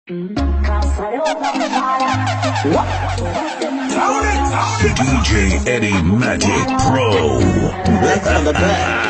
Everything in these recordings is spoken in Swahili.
DJ Eddie Magic Pro. That's on the back.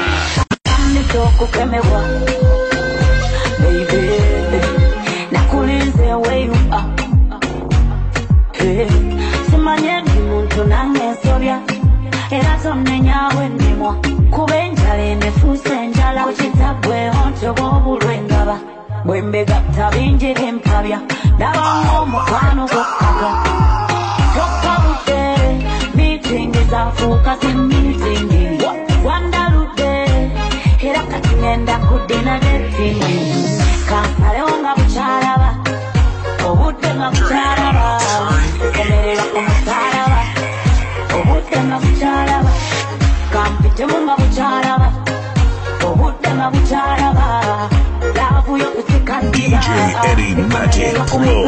Baby, nakulize where you are. Hey, simanye ndi muntu nange sobya. Era tonenya wendimwa. Kubenjale nefuse njala kuchitabwe onto bobulwengaba. Bwembega tabinjire mpabya. Daba omukwano gokkaga. Gokkabude, meeting ezafuuka si meeting. Wandalude, era kati ngenda kudina netini. Kansale wonga buchalaba. Obudde nga buchalaba. Komerera kumusalaba. Obudde nga buchalaba. Kampite munga buchalaba. Obudde nga buchalaba. Lavu yo kusikandiba. DJ Eddie Magic Pro.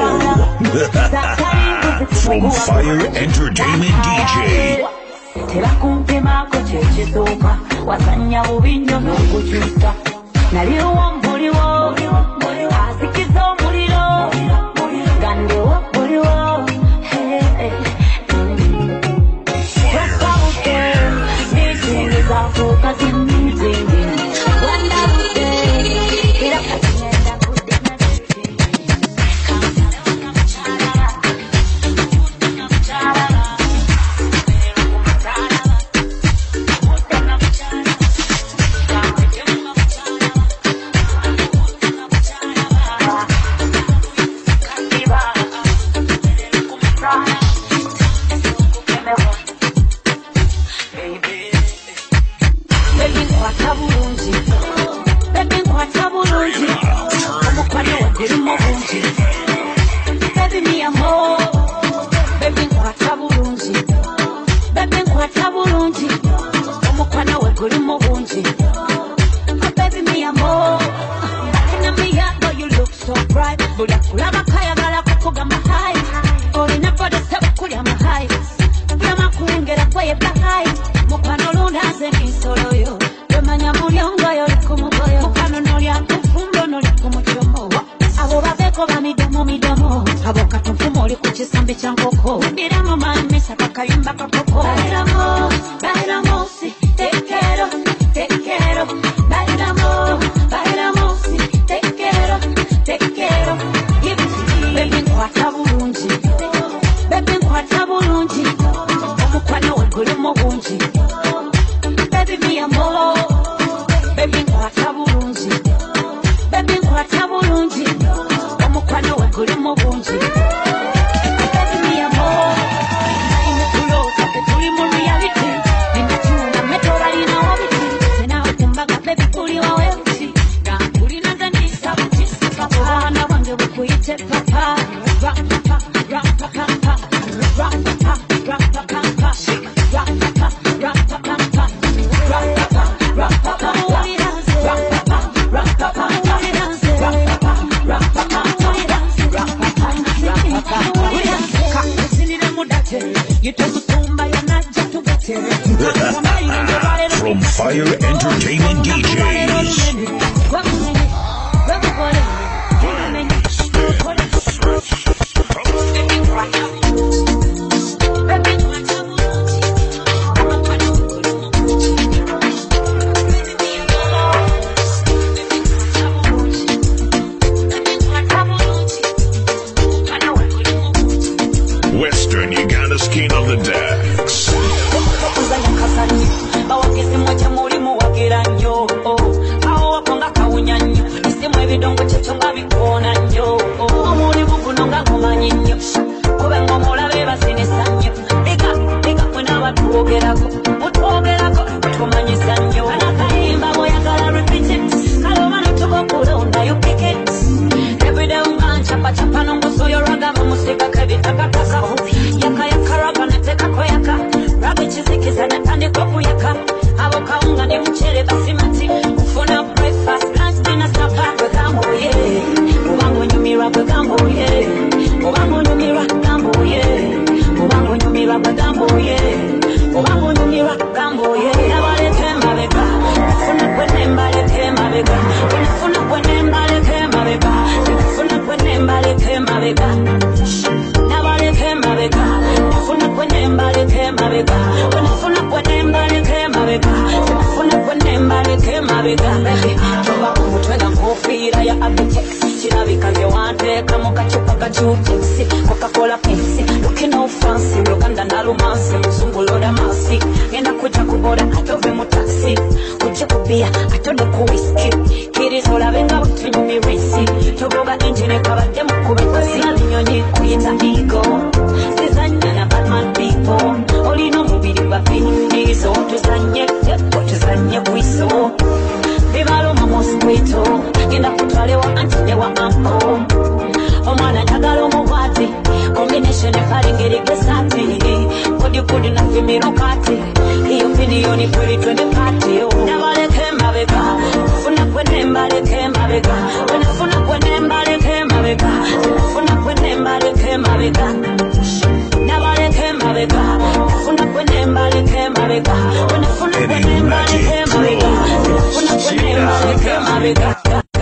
From Fire Entertainment DJ. Terakumpimako kyekisooka wasanya bubinyo n'okukyusa naliwo mbuliwo asikiza omuliro gandewo buliwo wekabuke mitingi zafuuka zi mitingi wandabuke era katigenda kudina From Fire Entertainment DJs. Western Uganda's king of the decks. When mabega nabaleke mabega nafuna kwenye mbaleke mabega nafuna kwenye mbaleke mabega nafuna kwenye mbaleke mabega toba kumutwega kofira ya Abitex chirabika nge wanteka mu kacupa ka Jutex Coca-Cola Pepsi looking no fancy Uganda na romance mzungu loda masi ngenda kuja kuboda atove mu taxi kuja kubia atode ku whisky kirizola benga butunyumi risi toboga engine kabadde mu kubasi nyonyi kuyita ego sizanya na Batman people olino mubiri bapindizo tuzanye bwiso bibalo mu mosquito ngenda kutwalewa antine wa ampo omwana njagala omubati combination efaringeri gesati kodi na fimiro kati hiyo video ni pretty twende party nabaleke mabega funa kwene mbaleke mabega funa kwene mbaleke mabega funa kwene mbaleke mabega nabaleke mabega funa kwene mbaleke mabega funa kwene mbaleke mabega funa kwene mbaleke mabega.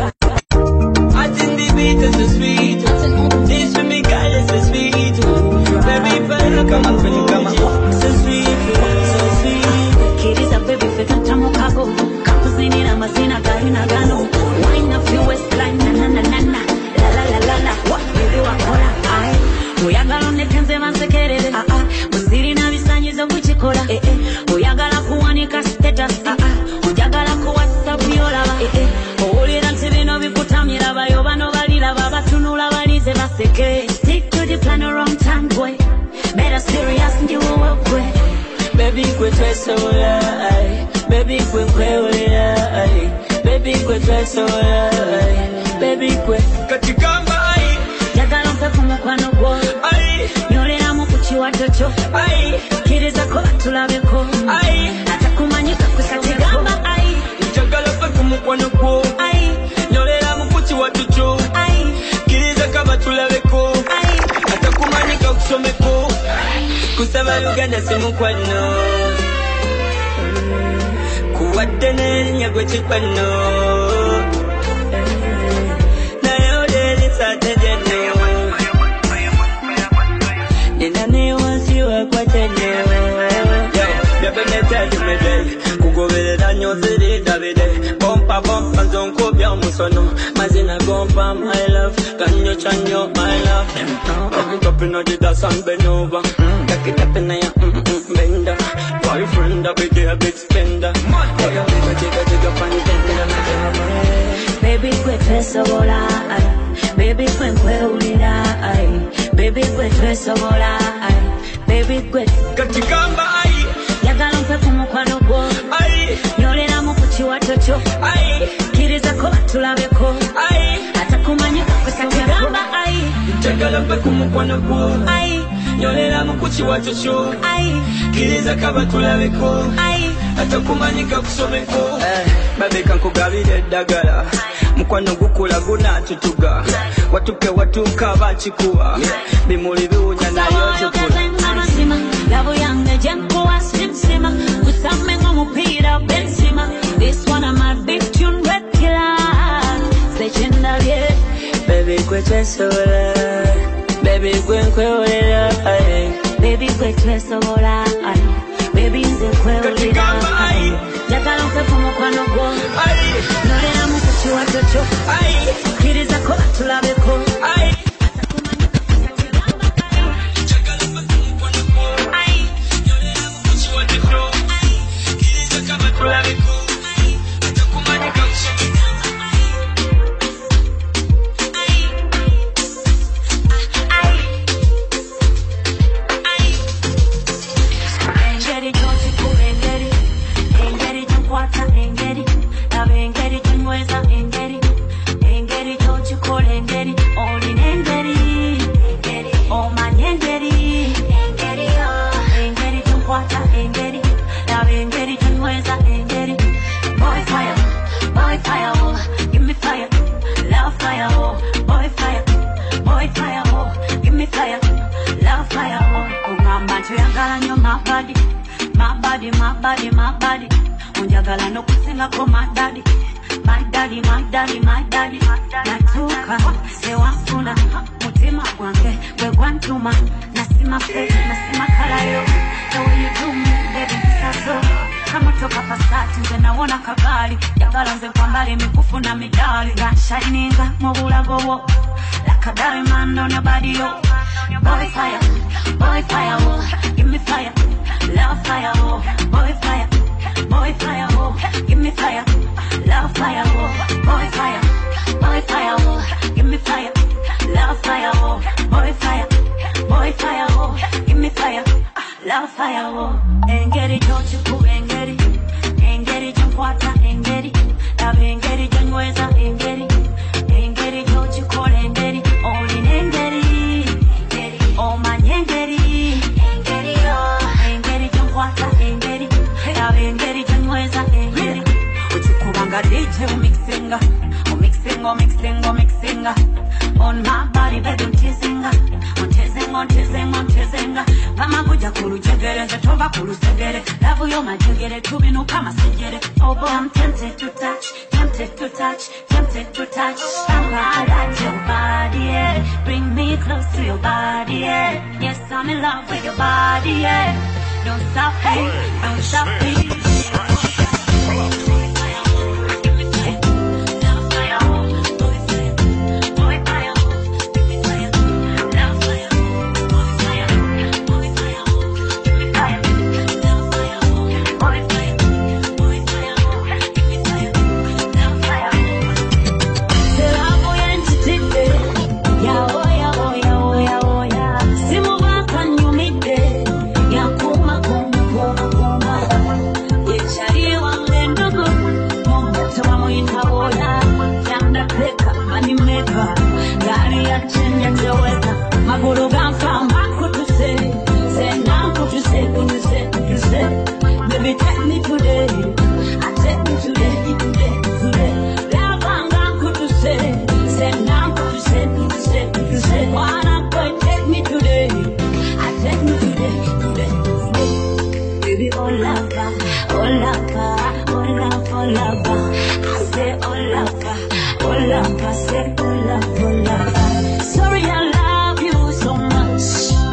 I think the beat is so sweet. This for me, girl, is so sweet. Baby, fella, come on, so sweet, so sweet. Kiriza baby, feta mukago. Kapuzini na mazina gari na gano. Wine up your waistline, na na na na na. La la la la la. What baby wakora? Ay, uyagala nekenze mansekerere. Musiri na bisanyizo kuchikola. Uyagala kuwanika status. Uyagala ku WhatsApp yola. Olira ntibino bikutamira bayoba no balira babatunula balize baseke. Stick to the plan around time boy. Better serious ndi wowe. Baby, quit so lie. Baby, quit lie. Baby, quit so lie. Baby, quit. Katikamba ai. Jagala mpe kumukwano gwo. Ai. Nyolera mu kuchiwato cho. Ai. Kiriza ko batulabeko. Ai. Atakumanyika kusatigamba ai. Jagala mpe kumukwano gwo. Ai. Nyolera mu kuchiwato cho. Ai. Kiriza ko batulabeko. Ai. Atakumanyika kusomeko. Kusaba Uganda simukwano kuwadde n'erinnya gwe kikwano naye oleli satejenno nina ne wansi wakwatene yabenetajumede kugoberera nnyo ziridabide bompa zonkubya omusono mazina gompa my love kanyo chanyo my love up in the dance and bend over. Take it up in the bender. Boyfriend up with a big spender. Baby, quit fesobola. Baby, quit kweulira. Baby, quit fesobola. Baby, quit. Katikamba ai. Yagala mpe kumukwano gwo. Ai. Nyolera mu kuchiwato cho. Ai. Kiriza ko batulabeko. Ai. Atakumanyika kusatigamba ai. Jagala mpe kumukwano gwo. Ai. Nyolera mu kuchiwato cho. Ai. Kiriza ko batulabeko. Ai. Atakumanyika kusomeko. Babeka nkugabira eddagala. Mukwano gukula gunatutuga. Watuke watuka bachikuwa. Bimuli biwunya nayo tukula. Lavo yange jenkuwa simsima. Kusame ngomupira bensima. This one of my big tune red killer. Legendary. Baby quit so baby kweulira. Baby quit so baby nze kweulira. Jagala mpe kumukwano gwo. Nolera mu kuchiwato cho. Kiriza ko batulabeko. My body. Unjagala no kusinga ko my daddy. My daddy. Natuka, se wafuna, mutima. Tuma, nasima fake, nasima kalayo. The way you do me, baby, so. Kama toka pasati, nze naona kabali. Yagala nze kwa mbali, mikufu na midali. Got shininga, mobula gowo. Like a diamond on your body, yo. Boy fire, oh. Give me fire, love fire, oh. Boy fire, oh. Give me fire, love fire, oh. Boy fire, oh. Give me fire, love fire, oh. Boy fire, oh. Give me fire, love fire, oh. Engeri jochiku, engeri jomkwata, engeri. Love engeri jonyweza, engeri jochiku, engeri. Only engeri. Oh my engeri, engeri jomkwata, engeri. Love engeri jonyweza, engeri. Uchikubanga DJ umixinga. On my body, baby, I'm teasing. Mama buja kuru jegere, zetova kuru segere. Love you, my jegere, tubinu kama segere. Oh boy, I'm tempted to touch. I'm at your body, yeah. Bring me close to your body, yeah. Yes, I'm in love with your body, yeah. Don't stop me. Baby, take me today. Take me today. Love and could you say now could you say why not take me today? Take me today. Baby, oh lover. I say oh lover, say oh lover. Sorry, I love you so much.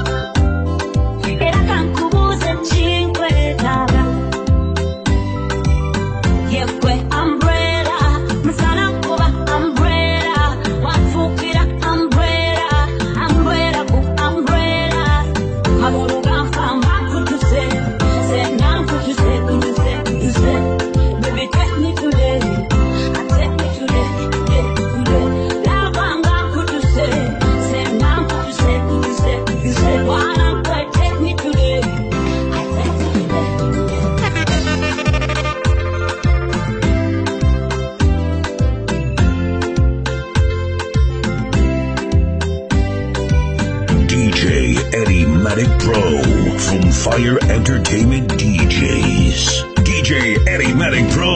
Pro from Fire Entertainment DJs. DJ Eddie Pro.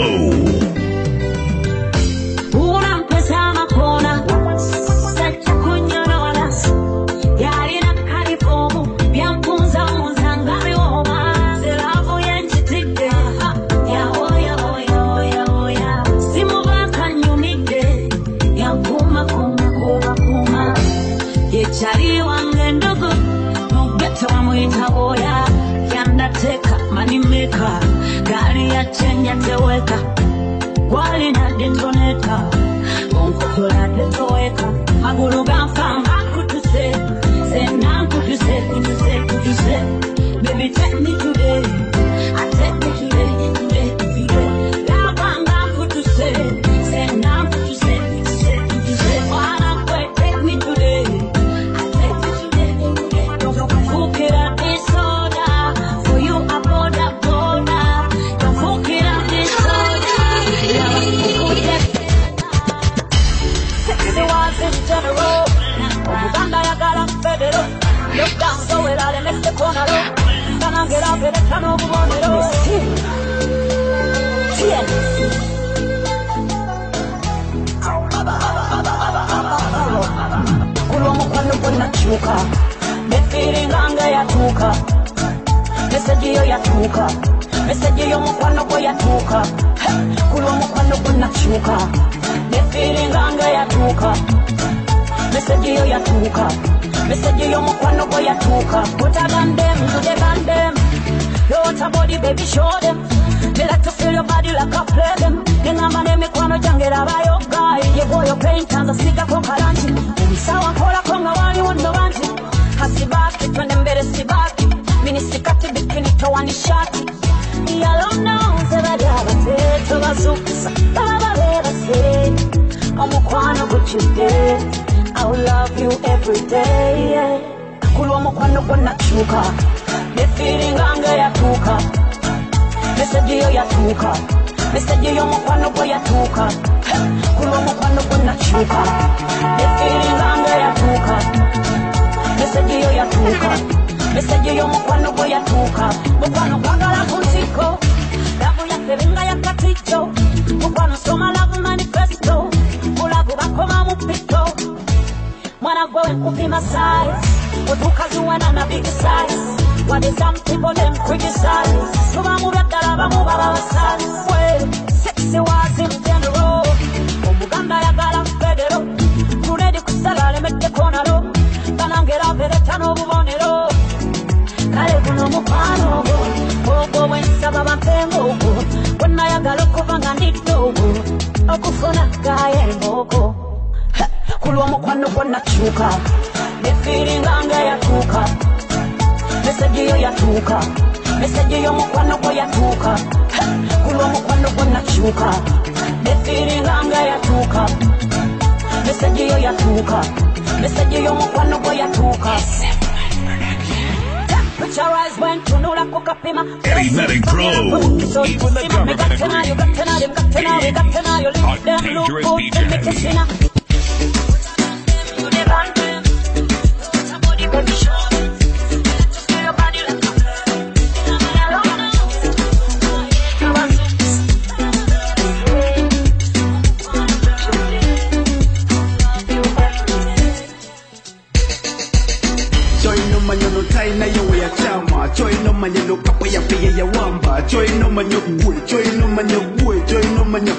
Baby, take me today. Take me today. Love and could you say now could you say why not take me today? Take me today. Who could have this soda for you? I bought that border. Who could have this soda? Sexy ones in general. Uganda ya gala federal. Look down so it all in the corner. Can I get up in the tunnel? Kulomo kwano kuna chuka. Mefiring anga ya tuka. Message yo ya tuka. Message yo mukwano kwa ya tuka. Kulomo kwano kuna chuka. Mefiring anga ya tuka. Message yo ya tuka. Message yo mukwano yatuka. Put a gun them, do the gun them. You want a body, baby, show them. They like to feel your body like a play them. Ningamba ne mikwano jange labayo guy. Ye boy your pain tanza siga kwa kalanchi. Sawa kola konga wali wondo wanti. Hasibaki twende mbele sibaki. Mini sikati bikini toa nishati. Yalo nose badaba te tobazukusa. Baba beba say omukwano what you did. I will love you every day, yeah. Kulwa mukwano gonna chuka. The feeling ange yatuka. Message yo yatuka. Message yo mukwano go yatuka. Kulwa mukwano gonna chuka. The feeling ange yatuka. Message yo yatuka. Message yo mukwano go yatuka. Mukwano kwagala kuntiko. Lavu ya felinga ya katicho. Mukwano soma love manifesto. Mulavu bakoma mupito. Wanna go and copy my size. What you can do a big size. What is some people them criticize. So I'm moving that I'm moving our size. Well, sexy was in general. Omuganda ya gala federo. Tunedi kusala le mette konaro. Banangera veretano bubonero. Kale kuno mukwano go. Ogo wensaba bampengo go. Wena ya gala kubanga nito go. Okufuna gaye mboko. Kulwa mukwano gonna chuka. The feeling ange yatuka. Message yo yatuka. Message yo mukwano go yatuka. Kulwa mukwano gonna chuka. The feeling ange yatuka. Message yo yatuka. Message yo mukwano go yatuka. Put your eyes when to know la coca pima. Eddie Medic Pro. Even the government agrees. A dangerous DJ. Tai na yo ya chama, choi no manyo kapo ya pia ya wamba, choi no manyo gwe, choi no manyo gwe, choi no manyo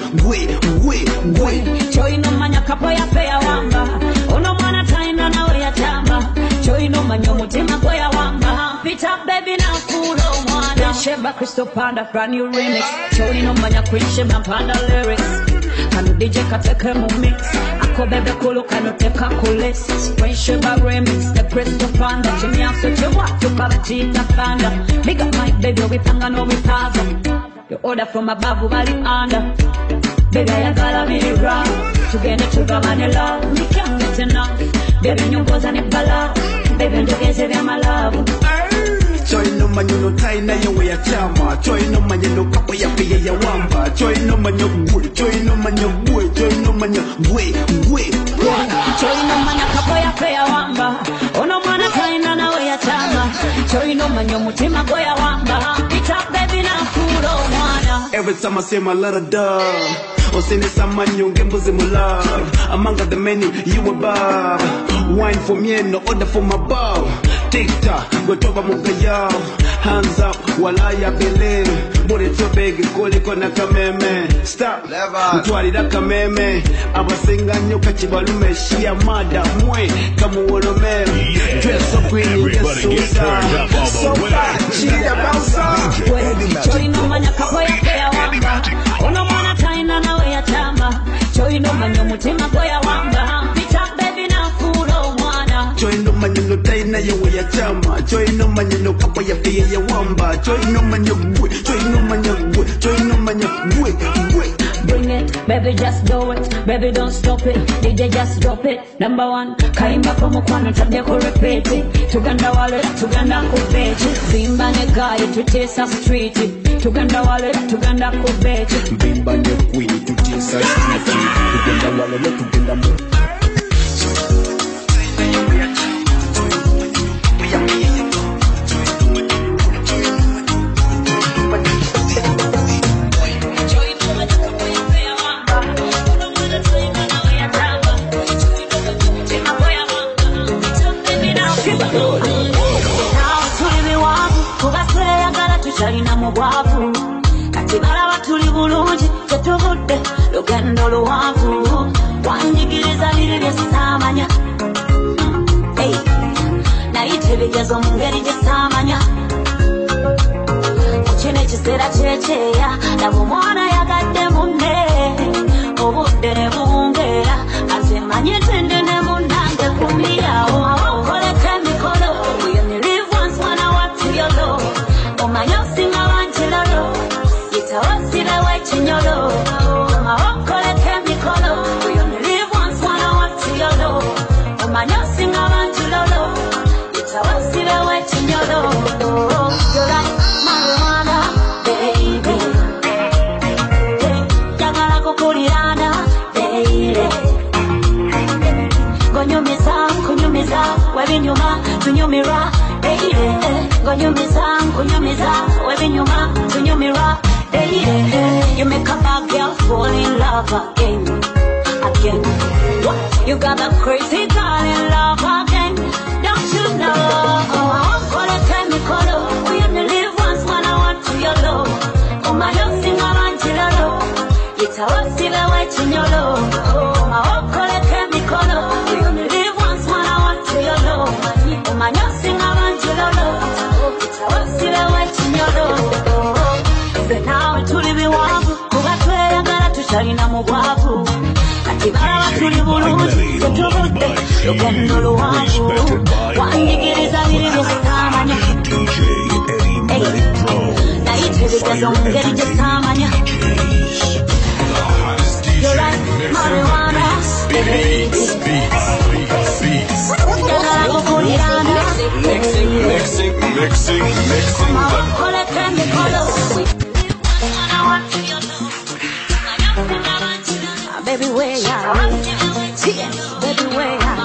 gwe. Choi no manyo kapo ya pia ya wamba, ono mana tai na na ya chama, choi no manyo mutima kwa ya wamba, pit up baby na kulo mwana. Sheba Crystal Panda brand new remix, choi no manyo Sheba Panda lyrics. Kanu DJ kateke mu mix. Ako bebe kulu kanu teka kulis. When Sheba remix the Crystal Panda. Chimya so chewa tukaba chita panda. Big up my baby wipanga no wipaza. You order from above bali under. Baby I gotta be round. Together to money love. We can't get enough. Baby nyongoza ni bala. Baby ndogeze vya malavu. Choi no manyo no tai na yo ya chama, choi no manyo no kapo ya pia ya wamba, choi no manyo gwe, choi no manyo gwe, choi no manyo gwe. Choi no manyo kapo ya pia ya wamba, ono mana tai na na ya chama, choi no manyo mutima go ya wamba, pit up baby na kulo mwana. Every time I say my little dog, Osene samanyo ngembuzi mula. Among the many you above. Wine for me and no order for my bow. TikTok, go toba mukaya. Hands up, walaya believe. Body too big, kuli kona kameme. Stop, mtuari da kameme. Abasinga nyoka chibalume. Shia mada mwe, kamu wolomero. Dress up queen, you get so sad. So bad, shia bouncer. Choi no manya kapo ya pea wamba. Ono mana taina na we ya chama. Choi no manyo mutima go ya wamba. Pit up baby na kulo mwana. Choi no manyo no taina ya we ya chama. Choi no manyo no kapo ya pea ya wamba. Choi no manyo gwe. Choi no manyo gwe. Choi no manyo gwe. Bring it, baby just do it. Baby don't stop it, DJ just drop it. Number one, kaimba kwa mukwano tabia ku repeat it. Tuganda wale, tuganda kubechi. Bimba ne guy, tutesa street it. Tuganda wale, tuganda kubechi. Bimba ne queen, tutesa street it. Tuganda wale, tuganda mu. Chalina mubwavu kati balaba tuli bulungi tetuvudde lugendo luwanvu wanjigiriza biri bye samanya nayite bigezo mu ngeri gye saamanya kino ekiseera kyekeeya laba omwana yagadde munne obudde ne buwungeera ate manye tende ne munnange kumirawo koleka emikolo you only live once when I want to your love omanye osinga wankirolo yitawasirewo ekinyolo koleka emikolo you only live once when I want to your love omanye osinga wankirolo yitawasirewo ekinyolo you're like marijuana baby njagala kukulirana baby ngonyumiza kunyumiza webinyuma tunyumira baby ngonyumiza kunyumiza webinyuma tunyumira baby you make a bad girl fall in love again you got that crazy girl in love again don't you know kola chemical we only live once when I want to your love oh my love sing around to your love yitawasibe wechinyolo kola chemical we only live once when I want to your love oh my love sing around to your love yitawasibe wechinyolo se nawe tuli biwavu kuba tweyagala tukyalina mu bwavu kati balaba tuli bulungi tetubudde lugendo luwanvu wanjigiriza biri byesaamanya nayite bigezo mu ngeri gye saamanya you're like marijuana njagala kukulirana koleka emikolo baby where ya baby where ya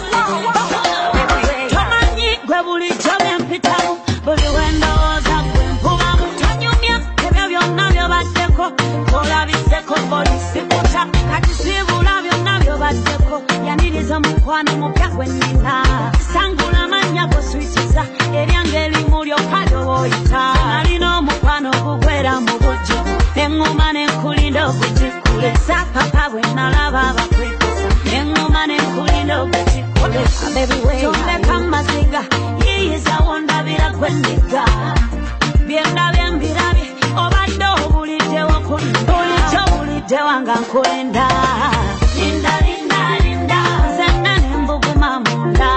tamanyi gwe bulijjo bempitamu buli wendowooza gwe nkubamu tonyumya ebyo byonna byobaddeko olabiseko polisi kuta kati siibula byonna byobaddeko yaniriza mukwano mupya gwe nnina sangula amannya goswitiza eryange erimu lyokka ly'oyita alina omukwano gugwera mu bujjo neŋŋuma nenkulinda okutikule sapapa bwe nalaba abakwekusa neŋŋuma nenkulinda okutikule tomeka maziga yiyizawo ndabira gwe ndiga byendabye mbirabye obadde obuliddewo bulijjo buliddewa nga nkulinda linda linda linda zenna nembuguma munda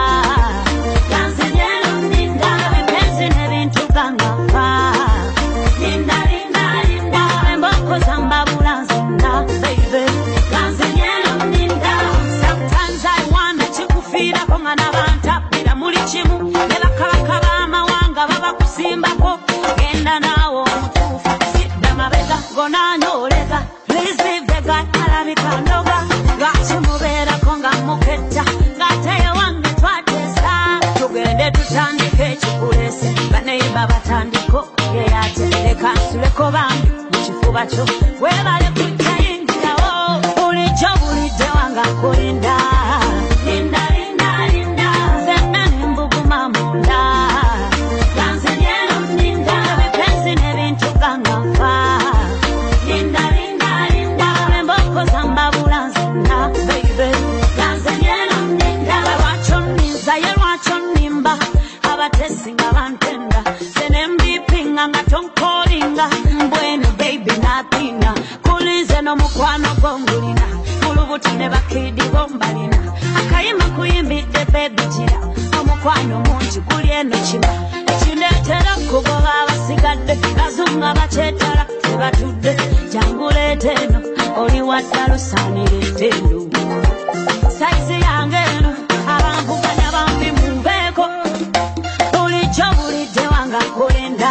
ganzibyeno ninda epensi n'ebintu gangafa linda linda linda emboko zambabula nzenda baby ganzibyeno ninda sometimes I wanna kikufiirako nga nabantabbira muli kimu ne bakalakaba amawanga baba kusimbako genda naawe omutuufu sidda mabega gonanyolega please leave the guy alabika ndoga lwaki mubeerako nga muketta ng'ate wange twatesa tugende tutandike ekikuleese baneiba batandiko yeyate leka nsuleko bambi mu kifuba kyo webale kujja yingirawo bulijjo bulidde wanga nkulinda linda linda linda zenna nembuguma munda ganzibyeno ninda ebipensi n'ebintu gangafa linda linda linda emboko zambabula nzenda baby ganzibyeno ninda lwakyo nninza ye lwakyo nnimba abatesi nga bantenda senembipinga nga tonkolinga mbwenu baby natinga kulize n'omukwano gwongulina kulubuto ne bakidi bombalina akayima kuyimbidde baby gira omukwano mungi guli eno kima ekineetera kugoba abasigadde bazunga bakyetala tebatudde janguleeta eno oli waddala osaanirete eno saizi yange eno abanvuganya bambi mumbeeko bulijjo bulidde wanga nkulinda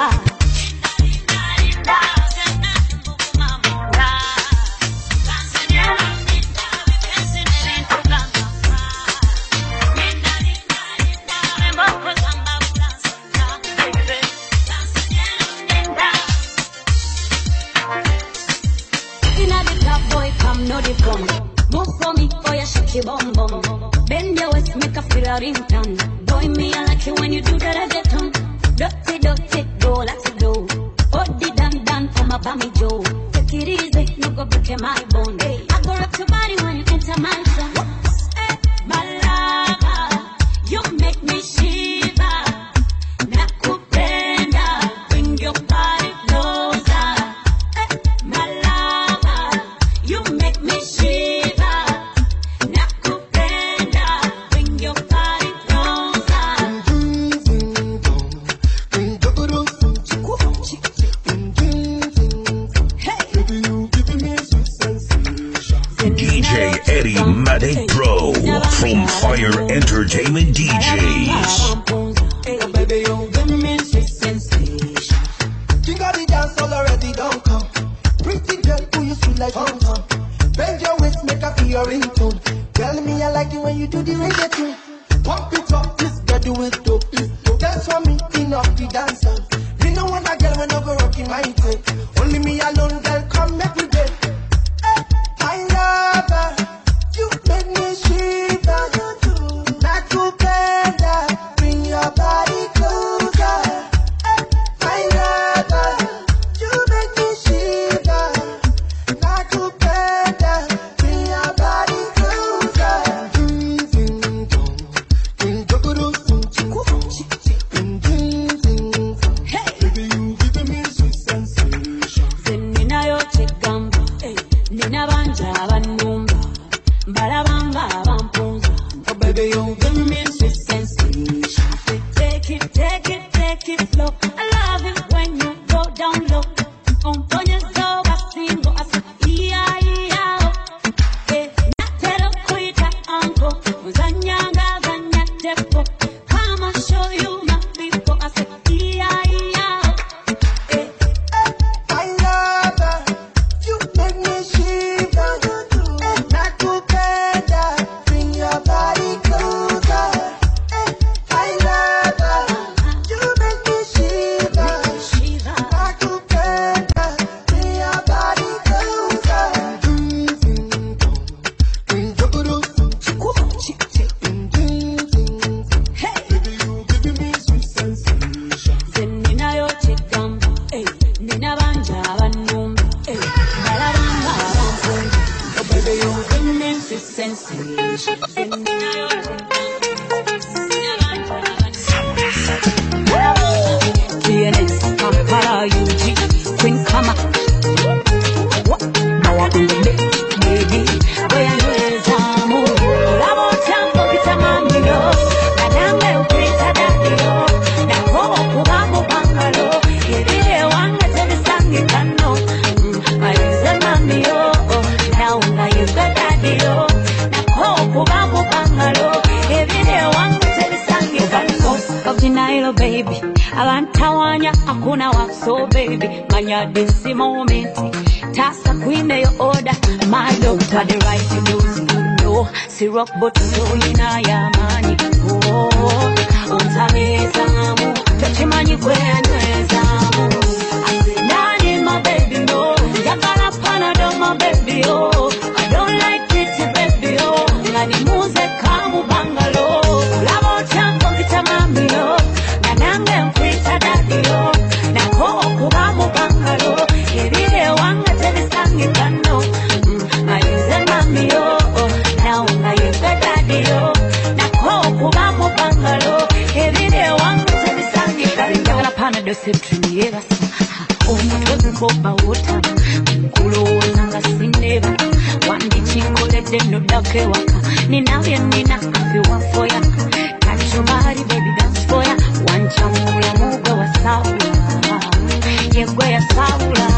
move for me, oh yeah, shake your bum bum. Bend your waist, make a feel a ringtone. Boy, me I like it when you do that reggaeton. Dirty, dirty, go like it do. Hold the dan for my bammy Joe. Take it easy, no go break my bone. Hey, I go rock your body when you enter my zone. Hey, my lover, you make me shiver. From Fire Entertainment DJs. Oh baby, you give me sweet sensation. King of the dance all already don't come. Pretty girl, who you sweet like Hong Kong. Bend your waist, make her feel your ringtone. Tell me I like it when you do the reggaeton. Pump it up, this girl do it dope. Dance for me, enough the dancer. Me no want a girl when I go rocking my tape. Only me alone, girl, come every day. I love her, you make me shiver. Not too better, bring your body closer. I love her, you make me shiver. Not too better, bring your body closer. Hey, baby, you give me sweet sensation. Nina yo chegamba, nina banja banumba, balabanga bampunza. Oh baby, you give me sweet sensation. Take it slow. I love it when you go down low. Ontonya soba singo asa iya. Natero kuita anko, uzanyanga ganya tepo. Come and show you my people asa iya. I love her, you make me shiver. Not too better, bring your body closer. I love her, you make me shiver. Not too better, bring your body closer. Hey, Baby, you give me sweet sensation. nina yo chegamba, nina banja banumba, balabanga bampunza. Oh baby, you give me sweet sensation. Nina yo TNS, Kampala, UG, Queen Kama. Now I'm on the mix, baby. Where you is, Lavo Champo, Vitamamino. Naname, Upita, Daddio. Nako, Kubamu, Bangalo. Yedide, Wanga, Temi, Sangi, Kano. I use a mamio. Now I use a daddio. Nako, Kubamu, Bangalo. Yedide, Wanga, Temi, Sangi, Kano. Obdinailo, baby. Abantawanya hakuna wakso baby. Manya disi momenti. Tasa queen your order. My doctor the right to do you know. Si rock but so ina ya mani. Oh, untameza mu. Tachimanyi kwenweza mu. Asinani my baby no. Yakala panado my baby oh. I don't like it baby oh. Ngani muze kamu bangalo. Lavo chanko vitamami oh. Nanange mpita daddio. Nako kubamu bangalo. Yedide wanga teni sangi kano. I use a mami oh. Now I use a daddio. Nako kubamu bangalo. Yedide wanga teni sangi kano. Yakala panado septrini yega sa. Omutozi mboba wota. Mkulo wonanga sineba. Wandi chingole deno dake waka. Ninavya nina afi wafoya. Kachumari baby dance for ya. Wanchamula muga wa saula. Yegwe ya saula.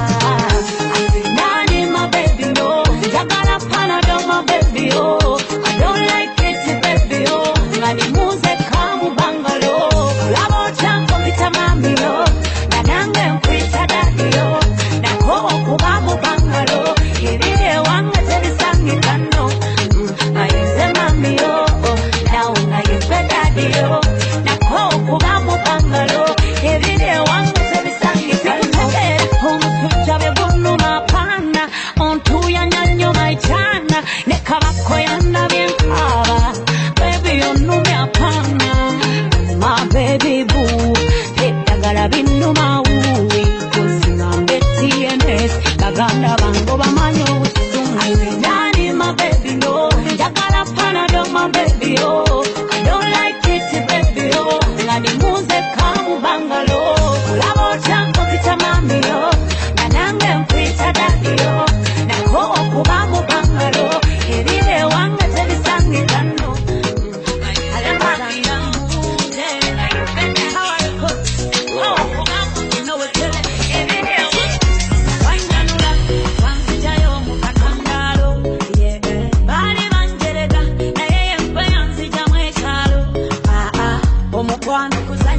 Asinani my baby no. Yakala panado my baby oh. I don't like it baby oh. Ngani muze kamu bangalo. Lavo chanko vitamami oh. Nanange mpita daddio. Nako kubamu bangalo. Yedide wanga teni sangi kano. I use a mami oh. Now I use a daddio. Nako kubamu bangalo. Yedide wanga teni sangi kano. Homo sucha begunu mapana. Ontu ya nyanyo maichana. Nekabako yanda bienpava. Baby onu me apana. My baby boo. Hetagara binu maui. Kusinambe TNS. Kaganda bango bamanyo usungu. Asinani my baby no. Yakala panado my baby oh. I don't like it baby oh. Ngani muze kamu bangalo. Lavo chanko vitamami oh. Nanange mpita daddio. Nako kubamu bangalo. Yedide wanga teni sangi kano. Alamani ya mute.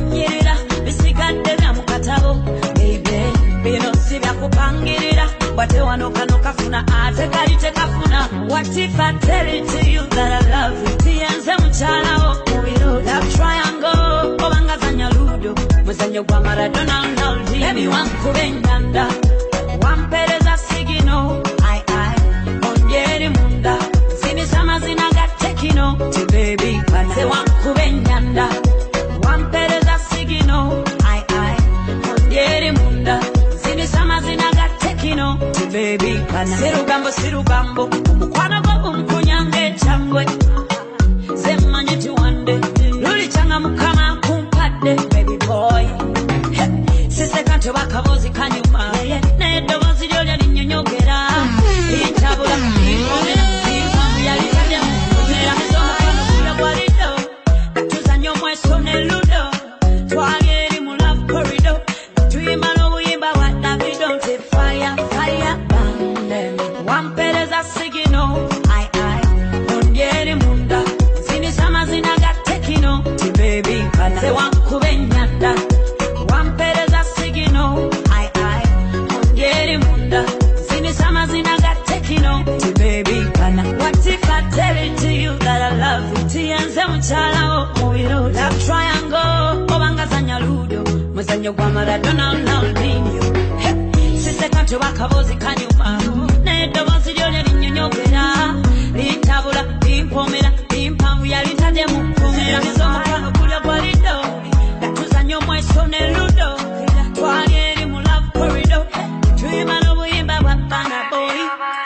Nyirira, bisigadde bya mukatabo. Baby, bino si bya kupangirira. Wate wano kano kafuna, ate kali tekafuna. What if I tell it to you that I love you? Tienze mchala wo mubiro. That triangle, obanga zanya ludo. Muzanyo gwa Maradona Ronaldo. Baby wankube nyanda, wampereza sigino. Ai ai, ongeri munda. Zini sama zinaga tekino. Ti baby pana. Se wankube nyanda, wampereza sigino. Ai ai, ongeri munda. Zini sama zinaga tekino. Ti baby pana. Sirugambo, umukwana go umkunyange changwe. Zemanye tuwande, luli changa mukama kumpadde. Baby boy, sise kanto bakabozi kanyuma. Nedobozi lyolya linyonyogera. Intabula, inkomera, inkombi yalitadde mukomera. Somukano kula gwalido, tuzanyo mweso ne ludo. Twali eri mu love corridor. Tuyimala obuyimba bwa Davido. Nti fire, fire, burn them. Wampereza sigino, ai ai, ongeri munda. Zini sama zinaga tekino. Ti baby pana. Se wankube nyanda, wampereza sigino. Ai ai, ongeri munda. Zini sama zinaga tekino. Ti baby pana. What if I tell it to you that I love you? Tienze mchala wo mubiro. That triangle, obanga zanya ludo. Muzanyo gwa Maradona Ronaldinho. Sise kanto bakabozi kanyuma. Nedobozi lyolya linyonyogera. Lintabula, limpomera, limpanvu yalitadde mukomera. Somukano kulya gwalido, tuzanyo mweso ne ludo. Twali eri mu love corridor. Tuyimala obuyimba bwa Burna Boy.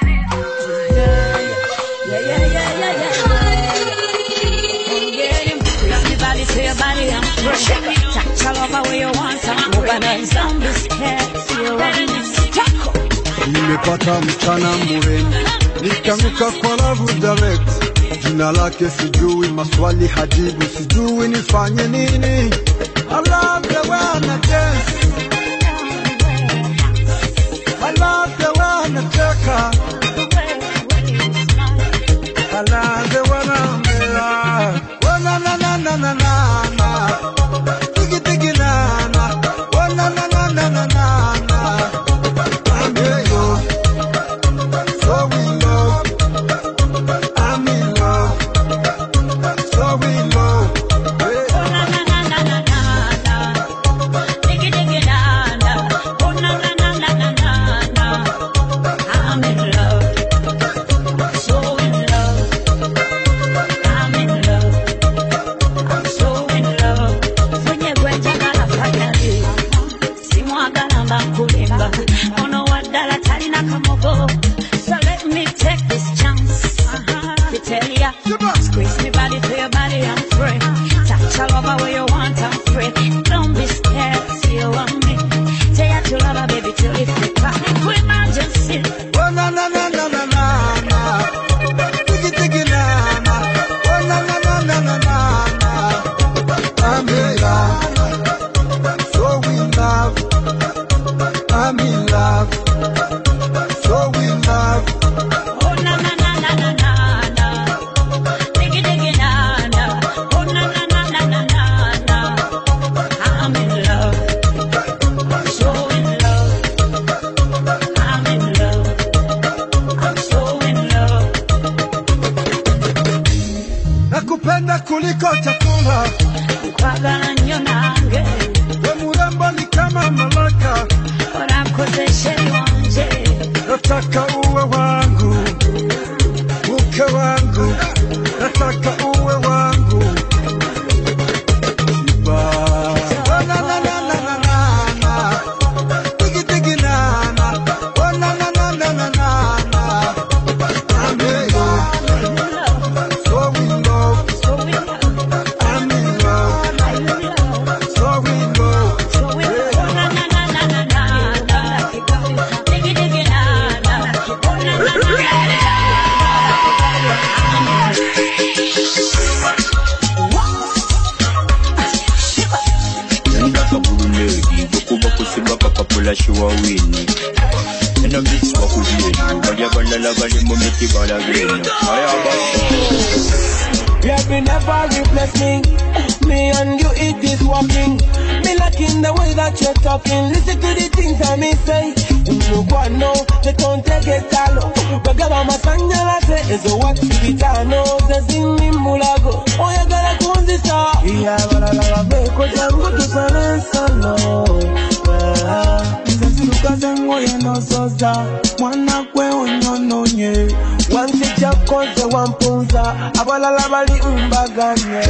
Everybody say your body and free. Touch all over where you want some. Organize, don't be scared. See you ready. Nimepata mchana murembo, nikaanguka kwa love direct. Jina lake sijui, maswali hajibu, sijui nifanye nini. I love the way I dance, I love the way I cheka, I love the way I'm there. Oh na na na na na na, tiki tiki na na. Oh na na na na na na. I'm in love, so in love. I'm in love, so in love. Oh na na na na na na, tiki tiki na na. Oh na na na na na na. I'm in love, so in love. I'm in love, I'm so in love. Funye gwejagala fanyali, simwagala mbakulimba. Ono wadala talina kamogo. So let me take this chance to tell ya, squeeze me body to your body, I'm free. Touch all over where you want, I'm free. Don't be scared, see you on me. Tell ya to love her, baby, till if we panic, we emergency. Oh na na na na na na, tiki tiki na na. Oh na na na na na na. I'm in love, so in love. I'm in love, so in love. Oh na na na na na na, tiki tiki na na. Oh na na na na na na. I'm in love, so in love. I'm in love, I'm so in love. Nakupenda kuliko chakula, Kwagala nnyo nange, we murembo ni kama malaika. orakoze sheri wanje. Nataka uwe wangu, mke wangu. Nataka uwe wangu. Shiba. Oh na na na na na na. Tiki tiki na na. Oh na na na na na na. I'm in love, so in love. I'm in love, so in love. She was winning. And I'm this what we do. But you're gonna love her, you make it all again. Let me never replace me. Me and you, it is working. the way that you're talking. Listen to the things I may say. You go no, they don't take it all. But get on my sangala say is what we know. The zing mulago. Oh, you gotta go on this star. Yeah, but I love it. Cause I'm good to silence alone. Because no sosa, one kwe onyono nye. One teacher cause one punza, abala labali umbaganye.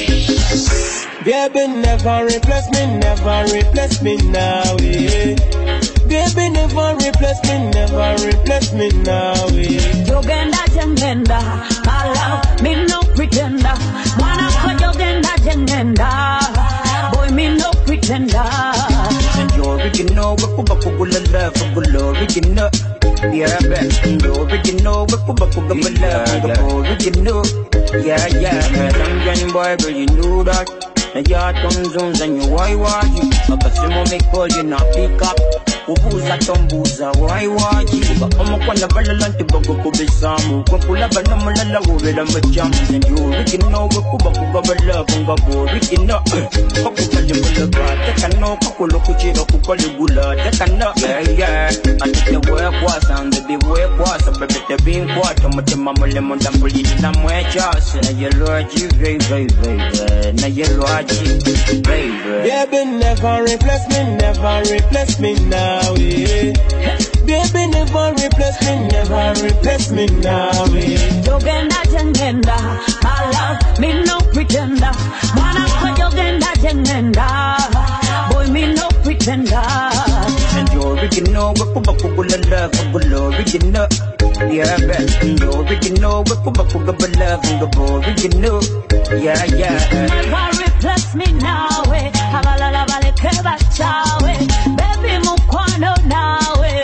Baby never replace me now. Baby never replace me now. Jogenda, my love, me no pretender. Wanna call jogenda, boy me no pretender. Original, original, original. Yeah, best original, original. Yeah, I'm getting boy, but you know that. Now your zones and your why you? A customer make call you not pick up. Ubuza tombuza why you? But I'm a quana balant to Boko Bisamu. Kula Banamala over the Majamas and you original, love and Babo original. Take a no Kukulokuchi or Kukulugula, take a no, yeah. I think the work was and the work was a better being quarter, but the Mamma Lemon and Bully somewhere just and your Lord, you very, now your Lord, baby. Baby never replace me now. Baby never replace me now. Jogenda, my love, me no pretender. Wanna call jogenda, boy me no pretender. And your original, original. Yeah, best original, original. Yeah. Never replace me now. Habalala vale keba chawe. Baby mukwano nawe.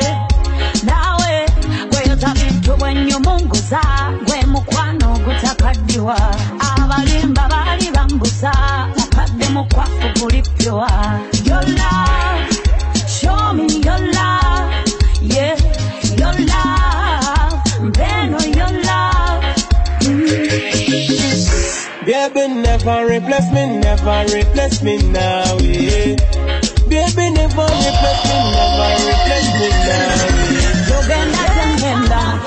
Wewe utabitu wenye Mungu za. We mukwano gutakadiwa. Abalimba bali bambuza. Nakade mukwafu kulipiwa. Your love, show me your love. Yeah, your love. Beno your love. Baby never replace me now. Baby never replace me now. Jogenda.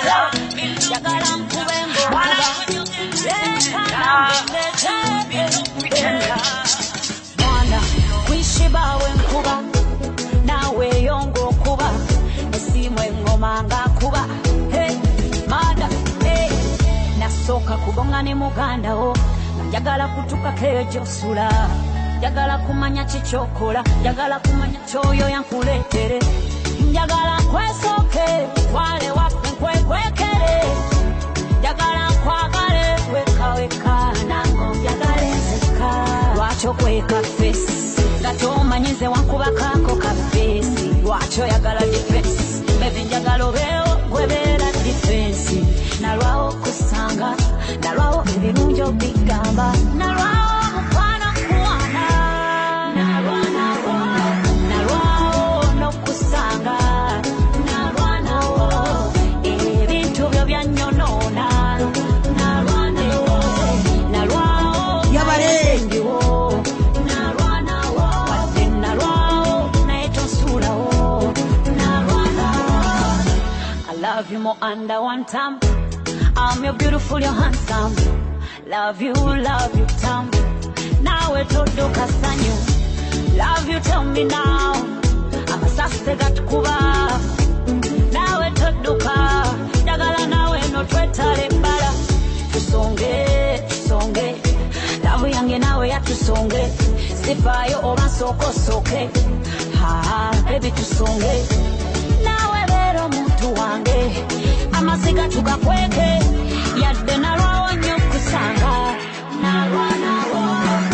Mwana wishiba wenkuba nawe yongo kuba esimwe ngoma ngakuba hey mada hey nasoka kubonga ne muganda o njagala kutuka kejo sula njagala kumanya chichokola njagala kumanya choyo yankuletere njagala kwesoke wale wape kwekere njagala kwagale weka nango njagala zeka wacho kweka face gatomanyize wankuba kako ka face wacho yagala defense baby njagala obeo gwebera defense nalwao kusanga nalwao ebirunjo bigamba nalwao mukwana kuwana nalwao no kusanga nalwao ebintu byo byanyonona nalwao yabale ndiwo nalwao naetosulawo nalwao I love you more under one time. I'm your beautiful, you're handsome. Love you, Tom. Now we're todo castanyo. Love you, tell me now. I'm a saste gat kuba. Now we're todo ka. Dagala now we're no twetale bala. Tusonge. Love yange now we're tusonge. Sifayo oba soko soke. Ha, baby tusonge. Now we're better muntu wange. Amasiga tukakweke yadde nalwawo nnyo kusanga nalwanawo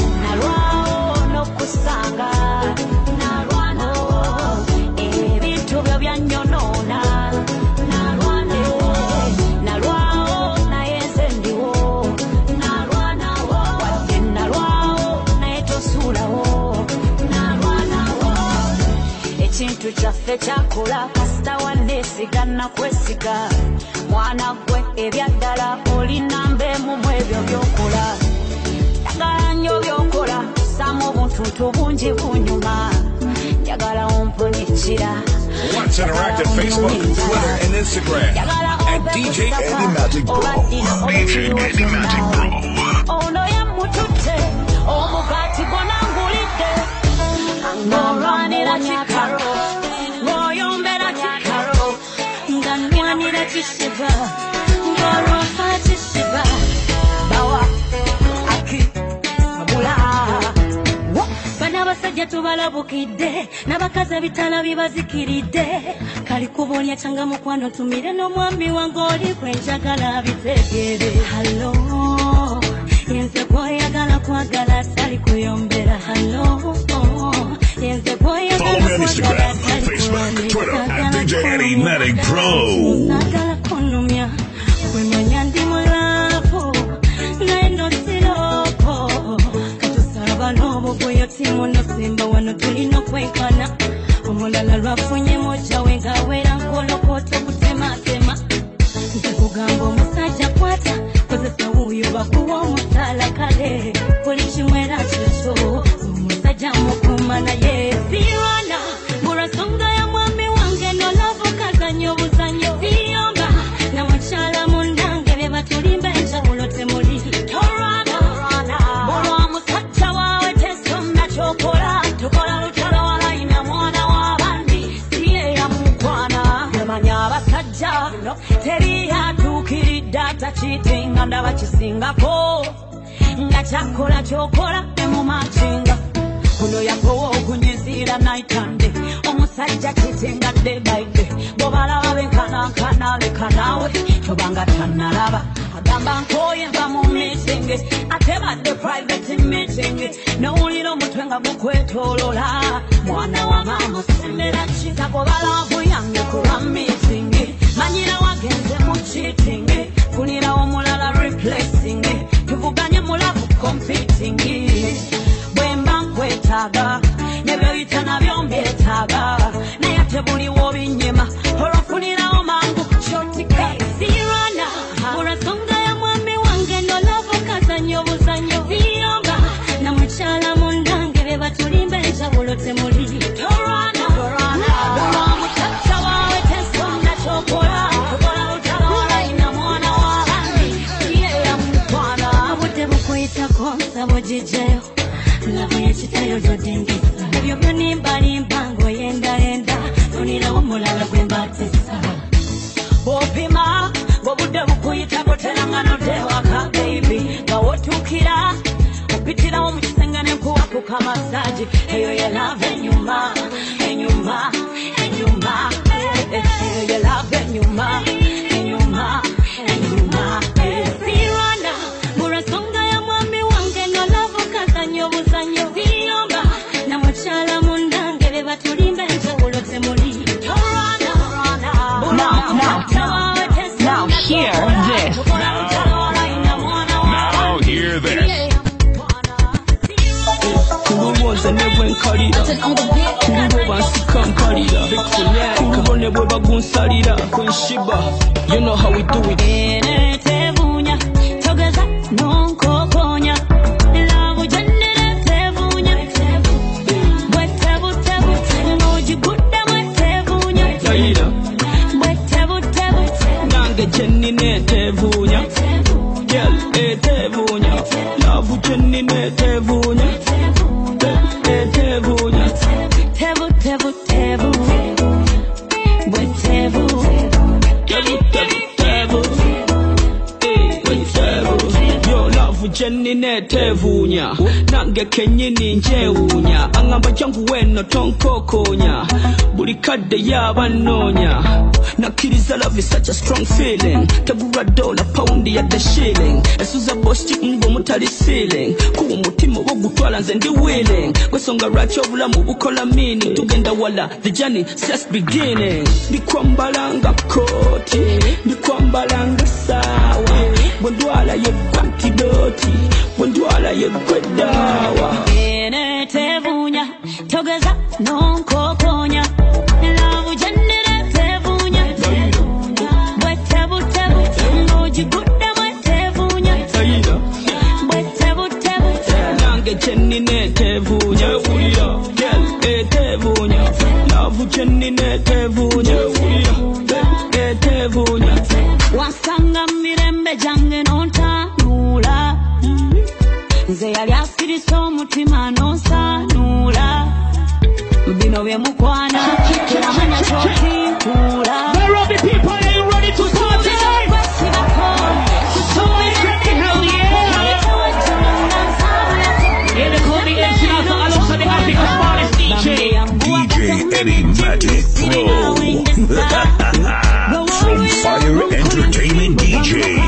n'okusanga nalwanawo ebintu byo byannyonoona nalwawo naye nze ndiwo nalwanawo wadde nalwawo naye tosuulawo nalwanawo ekintu kyaffe kyakola kasita wanneesiganna kwesiga mwana gwe ebyaddala olinambe mu mwebyo byokola yagala nnyo byokola samu obuntu obuto bungi bunyuma njagala ompunikira. Let's interact at Facebook, Twitter, and Instagram at DJ Eddie Magic Pro. DJ Eddie Magic Pro. Ono yamutute omugati gonangulidde ng'olwanira kikaro ng'oyombera kikaro nga nnwanira kisiba ng'olwafa kisiba bawa aki abula bana abasajja tubalabukidde n'abakazi ebitala bibazikiridde kali kubonya kyanga mukwano tumire n'omwami wange oli kwenjagala bitegeere halo yenze kwayagala kwagala sali kuyombera halo yenze kwayagala Follow me on Instagram, Facebook, Twitter at DJ Eddie Magic Pro. sagala kunumya kwemanya ndi mulafu naye nosiropo katusaba n'obugoyo timuno simba wano tulina okwekana omulala lwafunye moja we ngawera nkolokota okutematema nze kugamba omusajja kwata kozesa wuuyo bakuwa omusala kale buli kimwera kikyo omusajja mukuma naye sirwana mulwasonga ya mwami wange nolavu kazanyo obuzanyo siyomba na mukyala mundange be batulimba enjawulo temuli torwana olwa musajja waawe tesomba kyokola tukola lutalo walayina mwana w'abandi siye yamukwana yamanya abasajja teri yatuukiridde atakitinga ndaba kisingako nga kyakola kyokola emumakinga kuno yakowa okunyizira naitande omusajja kitinga day by day bobalaba benkanankana leka naawe tobanga tannalaba agamba nkoye nva mu meeting ate badde private meeting nowulira omutwe nga gukwetoolola mwana wa maama osemera kikagobalavu yange kulwa meeting manyira wagenze mu cheating funira omulala replacing tuvuganye mulavu competing bwemba nkwetaaga nebyoyita nabyo mbyetaaga naye ate buliwo binyema olwafunirawo mangu kyotika sirwana olwasonga ya mwami wange nolavu kazanyo obuzanyo biyonga na mukyala mundange be batulimba enjawulo temuli torwana olwamukyakya waawe tesonda kyokola tukola lutalo walayina mwana w'abandi siye yamutwala obudde bukuyitako nsabo gijeyo lavo yekitayo gyodingisa ebyo byonimbalimba ng'oyendayenda funirawo omulala gwe mbatisa bw'opima ng'obudde bukuyitako terangano tewaka baby nga wotuukira opitirawo mu kisenge nenkuwa ku kamasaji eyo ye lava enyuma enyuma enyuma eyo ye lava enyuma enyuma enyuma sirwana mulwasonga ya mwami wange nolavu kazanyo obuzanyo biyomba na mukyala mundange be batulimba enjawulo temuli Now hear this. Now hear this. Kububoza nebwe nkalira kububo bansika nkalira kubone bwe bagunsalira kwenshiba you know how we do it tebunya togeza nonkokonya lavu jennere tebunya bwetebutebu ng'ogigudde bwetebunya bwetebutebu nange jennine tebunya girl tebunya lavu jennine tebunya tebunya tebu bwetebu yo lavu jennine tebunya nange kenyini njewunya angamba jangu weno tonkokonya buli kadde yabanoonya nakkiriza love is such a strong feeling tegura dollar pound ya the shilling esuza boss chick ngo mutali ceiling kuba umutima wo gutwala nze ndi willing kwesonga lwaki obulamu bukola mini tugenda wala the journey just beginning ndikwambalanga koti ndikwambalanga sawa bwendwala ye antidoti bwendwala ye gwedawa tebunya togeza nonkokonya lavu jennere tebunya bwetebutebu ng'ogigudde bwetebunya bwetebutebu nange kyenni netevunya girl etevunya love chenni netevunya etevunya wasanga mirembe jange nontanula nze yali asirisa omutima nonsanula bino bye mukwana kiramanya kyotinkula. Where are the people? Are you ready to start tonight? So hell yeah! Yeah, they call me MC Alpha alongside the Africa's finest DJ. DJ Enigmatic Pro. From Fire Entertainment DJs.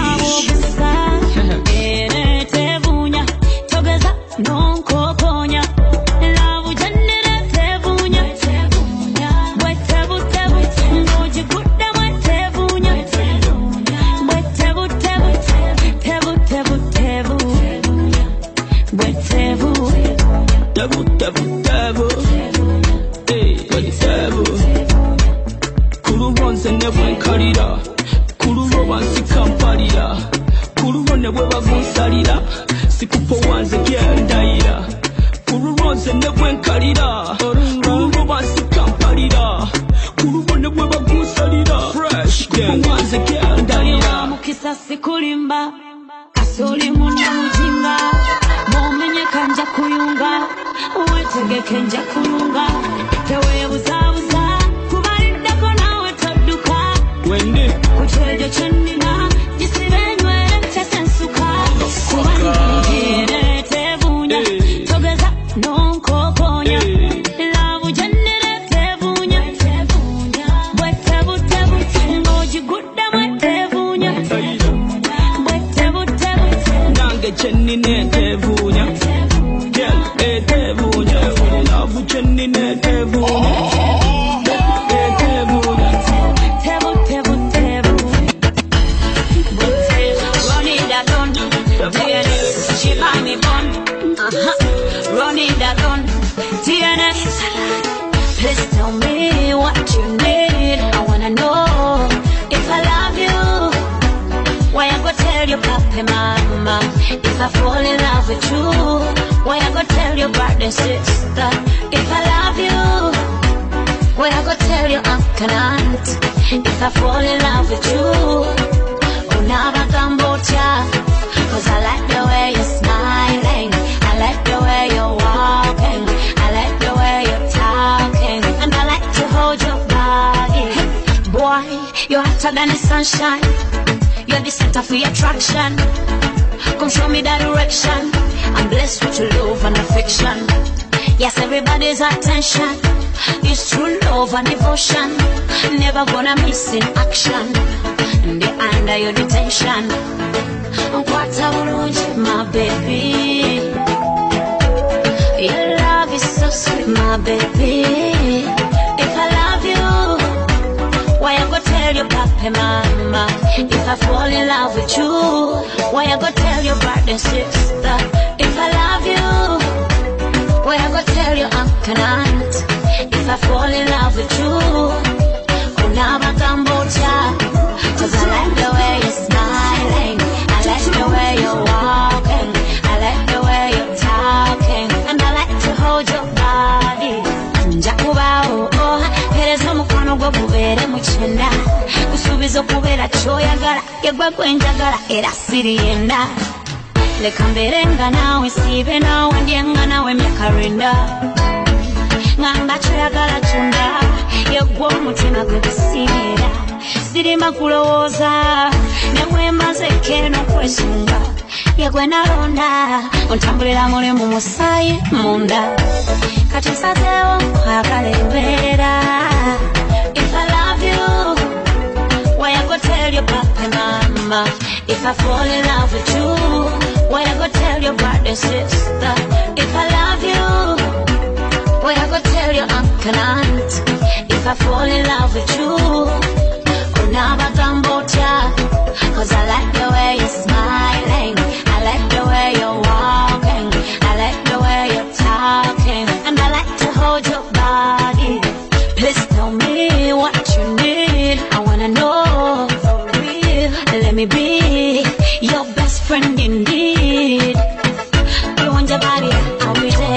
Sikulimba kasoli munda mujinga momenye kanja kuyunga wetegeke nja kulunga tewebuzabuza kubaliddeko nawe todduka wende kukyerjo kyennina gisibenywe tesensuka kubangire tevunya togeza nonkokonya labu jennere tevunya bwetebutebu ng'ogigudde mwetevunya chenni netevunya girl etevunya love chenni netevunya etevunya tebu running that on TNS she buy me bun running that on TNS please tell me what you need. I wanna know if I love you. Why I go tell your papa mama if I fall in love with you? Why I go tell your brother and sister if I love you? Why I go tell your uncle and aunt if I fall in love with you? Oh, now I can both ya, cause I like the way you're smiling, I like the way you're walking, I like the way you're talking, and I like to hold your body. Boy, you're hotter than the sunshine, you're the center for your attraction. Come show me that direction. I'm blessed with your love and affection. Yes, everybody's attention is true love and devotion. Never gonna miss in action. The under your detention. What a my baby. Your love is so sweet, my baby. If I love you, why I go tell your papa mama if I fall in love with you? Why I go tell your brother and sister if I love you? Why I go tell your uncle and aunt if I fall in love with you? Oh, now I can both ya, cause I like the way you're smiling, I like the way you're walking, I like the way you're talking, and I like to hold your body. Njakubao, oh, pereza mukwano gwo gubeere mukyenda, kusuubiza okubeera kyoyagala, yegwe gwenjagala era siriyenda. Leka mbeerenga naawe siibe naawe ndyenga naawe emyaka 2. Ngamba kyoyagala kyonna, yegwe omutima gwe gusiira. Sirima kulowooza, ne bwe mazeko eno kwesunga. Yegwe nalonda, ontambulira muli mu musaayi munda. Kati nsazeewo nkwagala embeera. If I love you, why I go tell your papa and mama? If I fall in love with you, why I go tell your brother and sister? If I love you, why I go tell your uncle and aunt? If I fall in love with you, oh, now I can both ya, cause I like the way you're smiling, I like the way you're walking, I like the way you're talking, and I like to hold your body. Please tell me what you need. I wanna know for real. Let me be your best friend indeed. You want your body, I'll be there.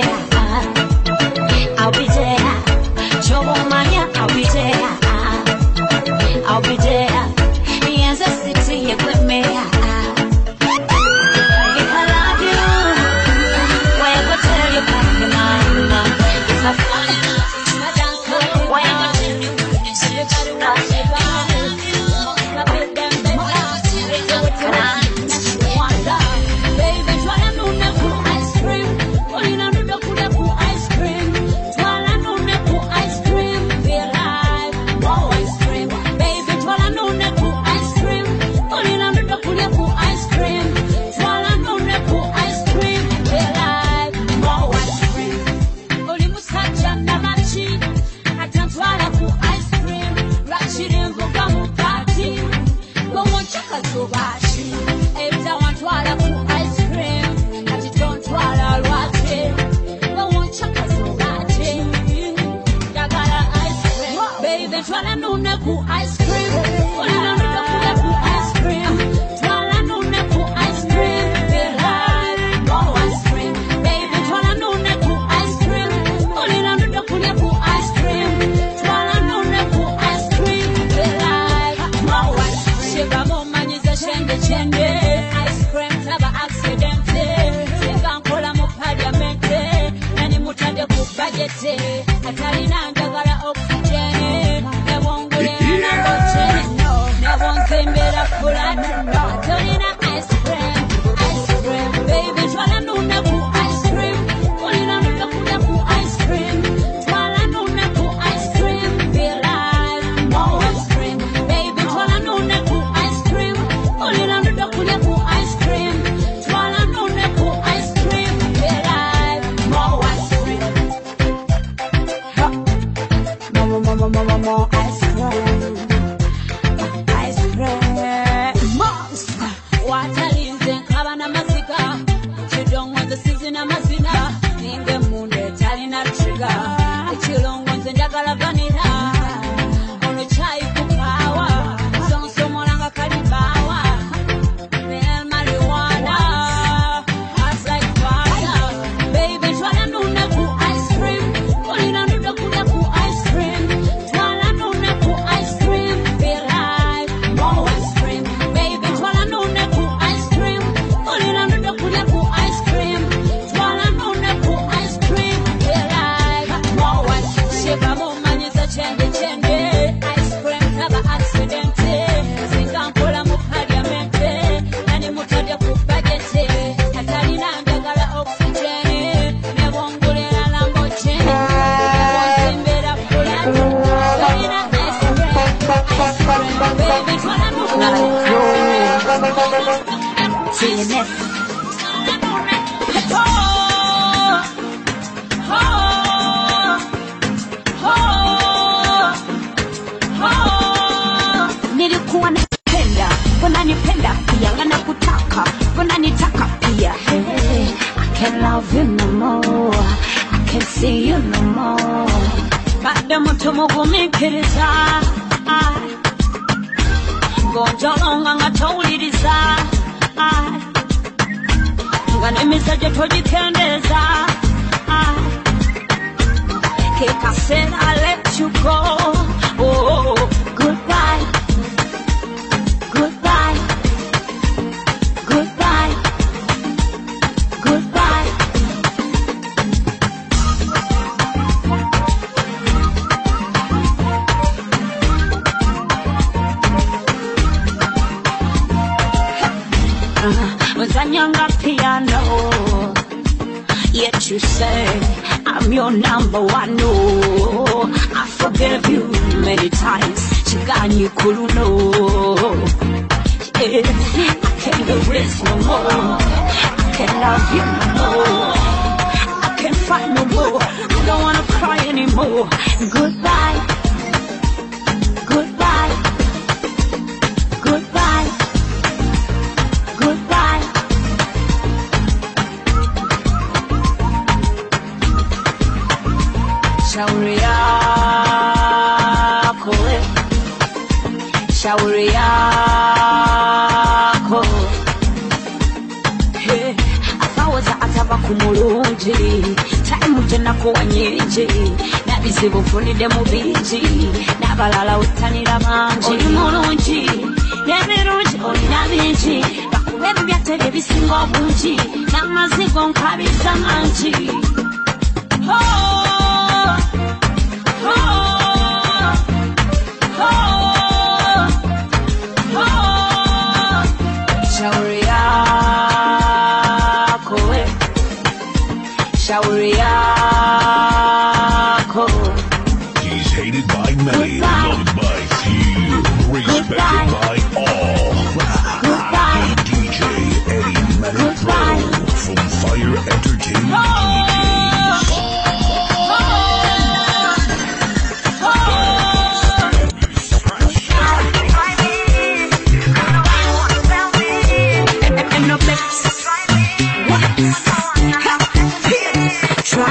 Oh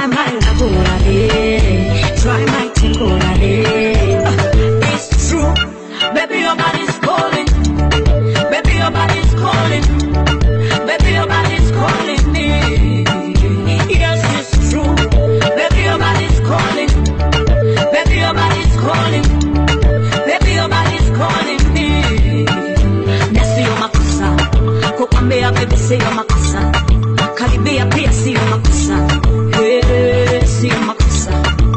Try my laborare, try my temporary. It's true, baby, your body's calling. Baby, your body's calling. Baby, your body's calling me. Yes, it's true. Baby, your body's calling. Baby, your body's calling. Baby, your body's calling me. Nasi yo makosa, kukwambia baby si yo makosa. Karibia pia si yo makosa. Si yo makosa.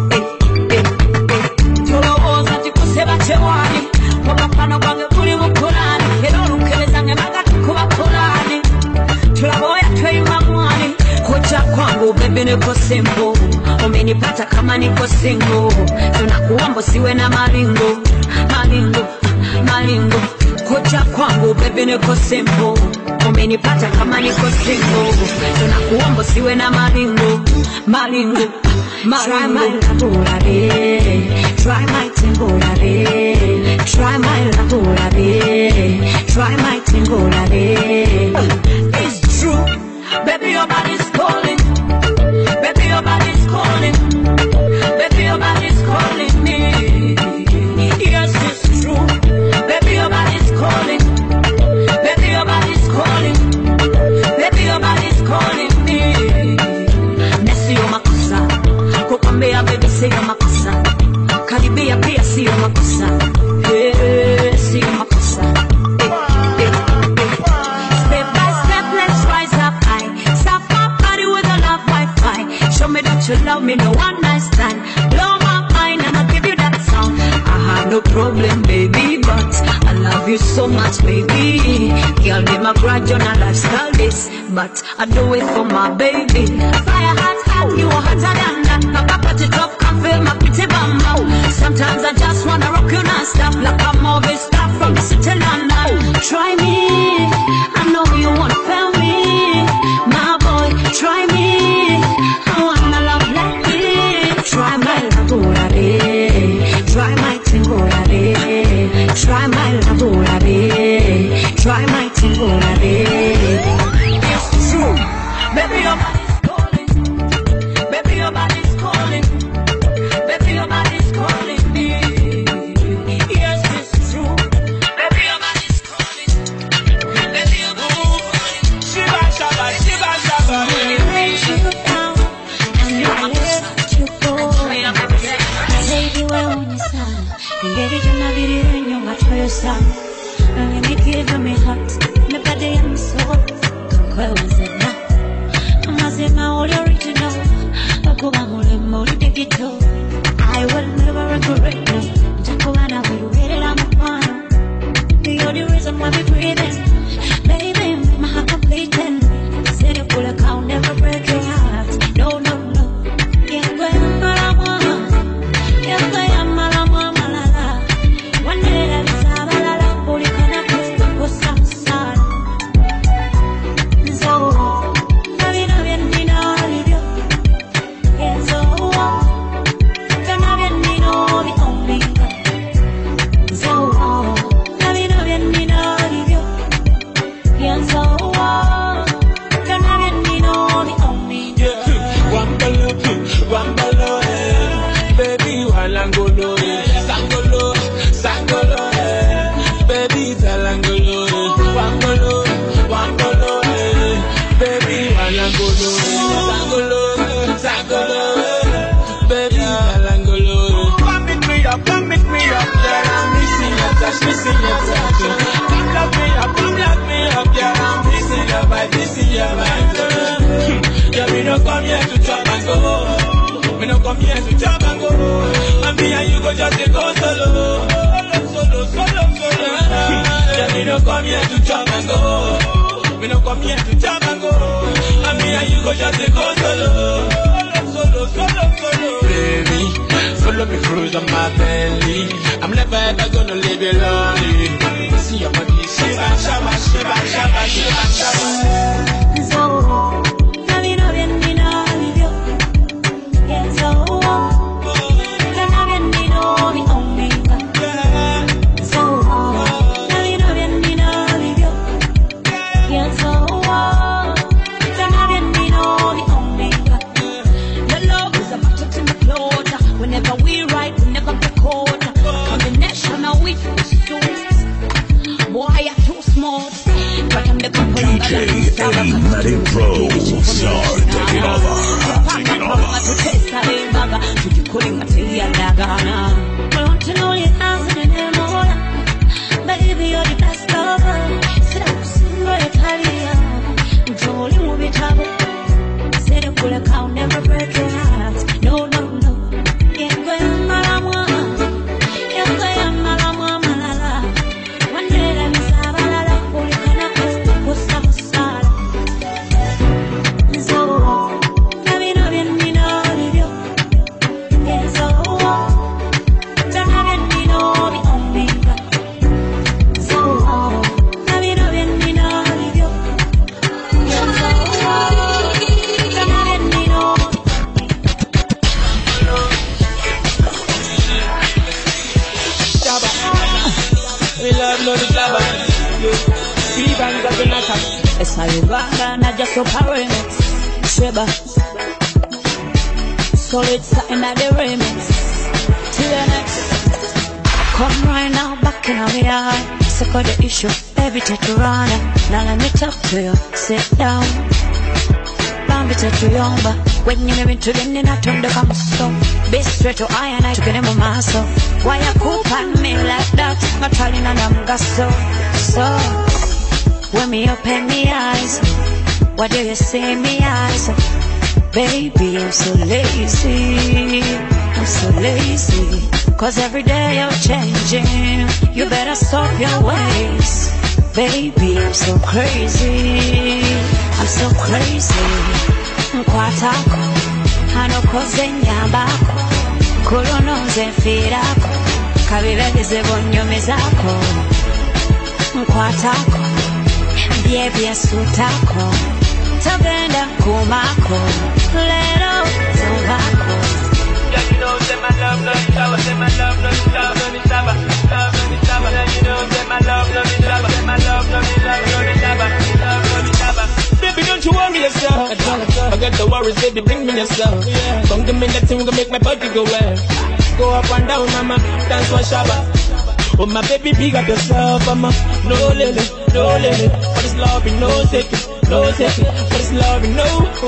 Tolowoza tikuseba chewani. Wapapano kwange kuli mukulani. Ero lukeleza ngemaga tukuba kulani. Tulaboya tweima mwani. Kucha kwangu baby niko simple. Umenipata kama niko single. Tunakuomba siwe na maringo. Maringo, maringo. Kucha kwangu baby niko simple. Umenipata kama niko single. Tunakuomba siwe na maringo. Maringo, try my laborare, try my temporary. Try my laborare, try my temporary. It's true, baby your body's calling. Baby your body's calling. Baby your body's calling me. Yes, it's true, baby your body's calling. Baby your body's calling. Baby your body's calling me. Nesi yo makosa, kukwambia baby si yo makosa. Karibia pia si yo makosa. Si yo makosa. Step by step, let's rise up high. Stop my body with a love Wi-Fi. Show me that you love me, no one night stand. Blow my mind and I'll give you that song. I have no problem, baby, but I love you so much, baby. Girl, be my grudge on a lifestyle this, but I do it for my baby. Fire hot, you are hotter than that. Papa put it up, can feel my pretty bum. Sometimes I just wanna rock you non-stop, like a movie star from the city London. Try me, I know you wanna feel me, my boy. Try me, I wanna love like this. Try my laborare, try my temporary. Try my laborare, try my temporary. It's true, baby your body's calling. Baby your body's calling. Baby your body's calling me. Yes, it's true, baby your body's calling. Baby your body's calling. Shiba shaba, shiba shaba. When it makes you down and you let you go. Baby, we're on your side. Baby, you're not in your match for your son. And you give me hot, my body and soul. Where was it now? I'm say my old original. I go on more digital. I will never regret it. Jacoana will wait it, I'm one. The only reason why we breathing, baby, my heart completing. Said it full account, never break your heart. No, no, no. Yeah, but I'm one. Yeah, but I'm malala. One day that's malala. Holy connect with some sun. So, I mean, yeah, so, don't have any no, the only. So, I mean, yeah, so, don't have any no, the only. Wambalo, baby, walangolo, sangolo, sangolo, baby, talangolo, wambalo, baby, walangolo, sangolo, sangolo, baby, talangolo. Come meet me up, yeah, I'm missing your touch, missing your touch. Come lock me up, yeah, I'm missing your vibe, missing your vibe. Yeah, we don't come here to chop and go. We don't come here to chop and go. And me and you go just go solo. Yeah, we don't come here to chop and go. We don't come here to chop and go. And me and you go just go solo. Baby, follow me cruise on my belly. I'm never ever gonna leave you lonely. See your body, shiba, shaba, shiba, shaba, shiba, shaba. So, now we know when we know with you. Yeah, so, now when we know we only. So, now we know when we know with you. Yeah, so, now when we know we only. The love So we right, we never get caught. Combination of weak suits. Boy, you're too smart. But I'm the couple of Enigmatic Pro. Start taking over. Taking over. Baby, you're the best lover. I'll never break your heart. No, no, no. Esa Uganda na just so parents Sheba solid something at the remix till the next. Come right now back in our yard. Circle the issue, baby take you run. Now let me talk to you, sit down. Bambi take you yomba. When you never to the I turn the come so be straight to I and I to get him a muscle. Why you coop on me like that? I'm trying and I'm gasso. So when me open me eyes, what do you see in me eyes? Baby, I'm so lazy, I'm so lazy. Cause every day you're changing, you better stop your ways. Baby, I'm so crazy, I'm so crazy. Nkwatako, hano koze nyambako, kulono zefirako, kabibegeze bonyomezako. Nkwatako, byebye sutako, togenda kumako, lero zovako. Yeah, you know, say my love, no shower, say my love, no shower, no me saba, love, no me saba. Yeah, you know, say my love, no me saba, say my love, no me saba, no me saba, love, no me saba. Baby, don't you worry yourself. Forget the worries, baby, bring me yourself. Yeah. Come give me that thing, gonna make my body go well. Go up and down, mama, dance for Shabba. Oh my baby, big up yourself, mama. No limit, no limit. For this love, no taking, no taking. For this love, no.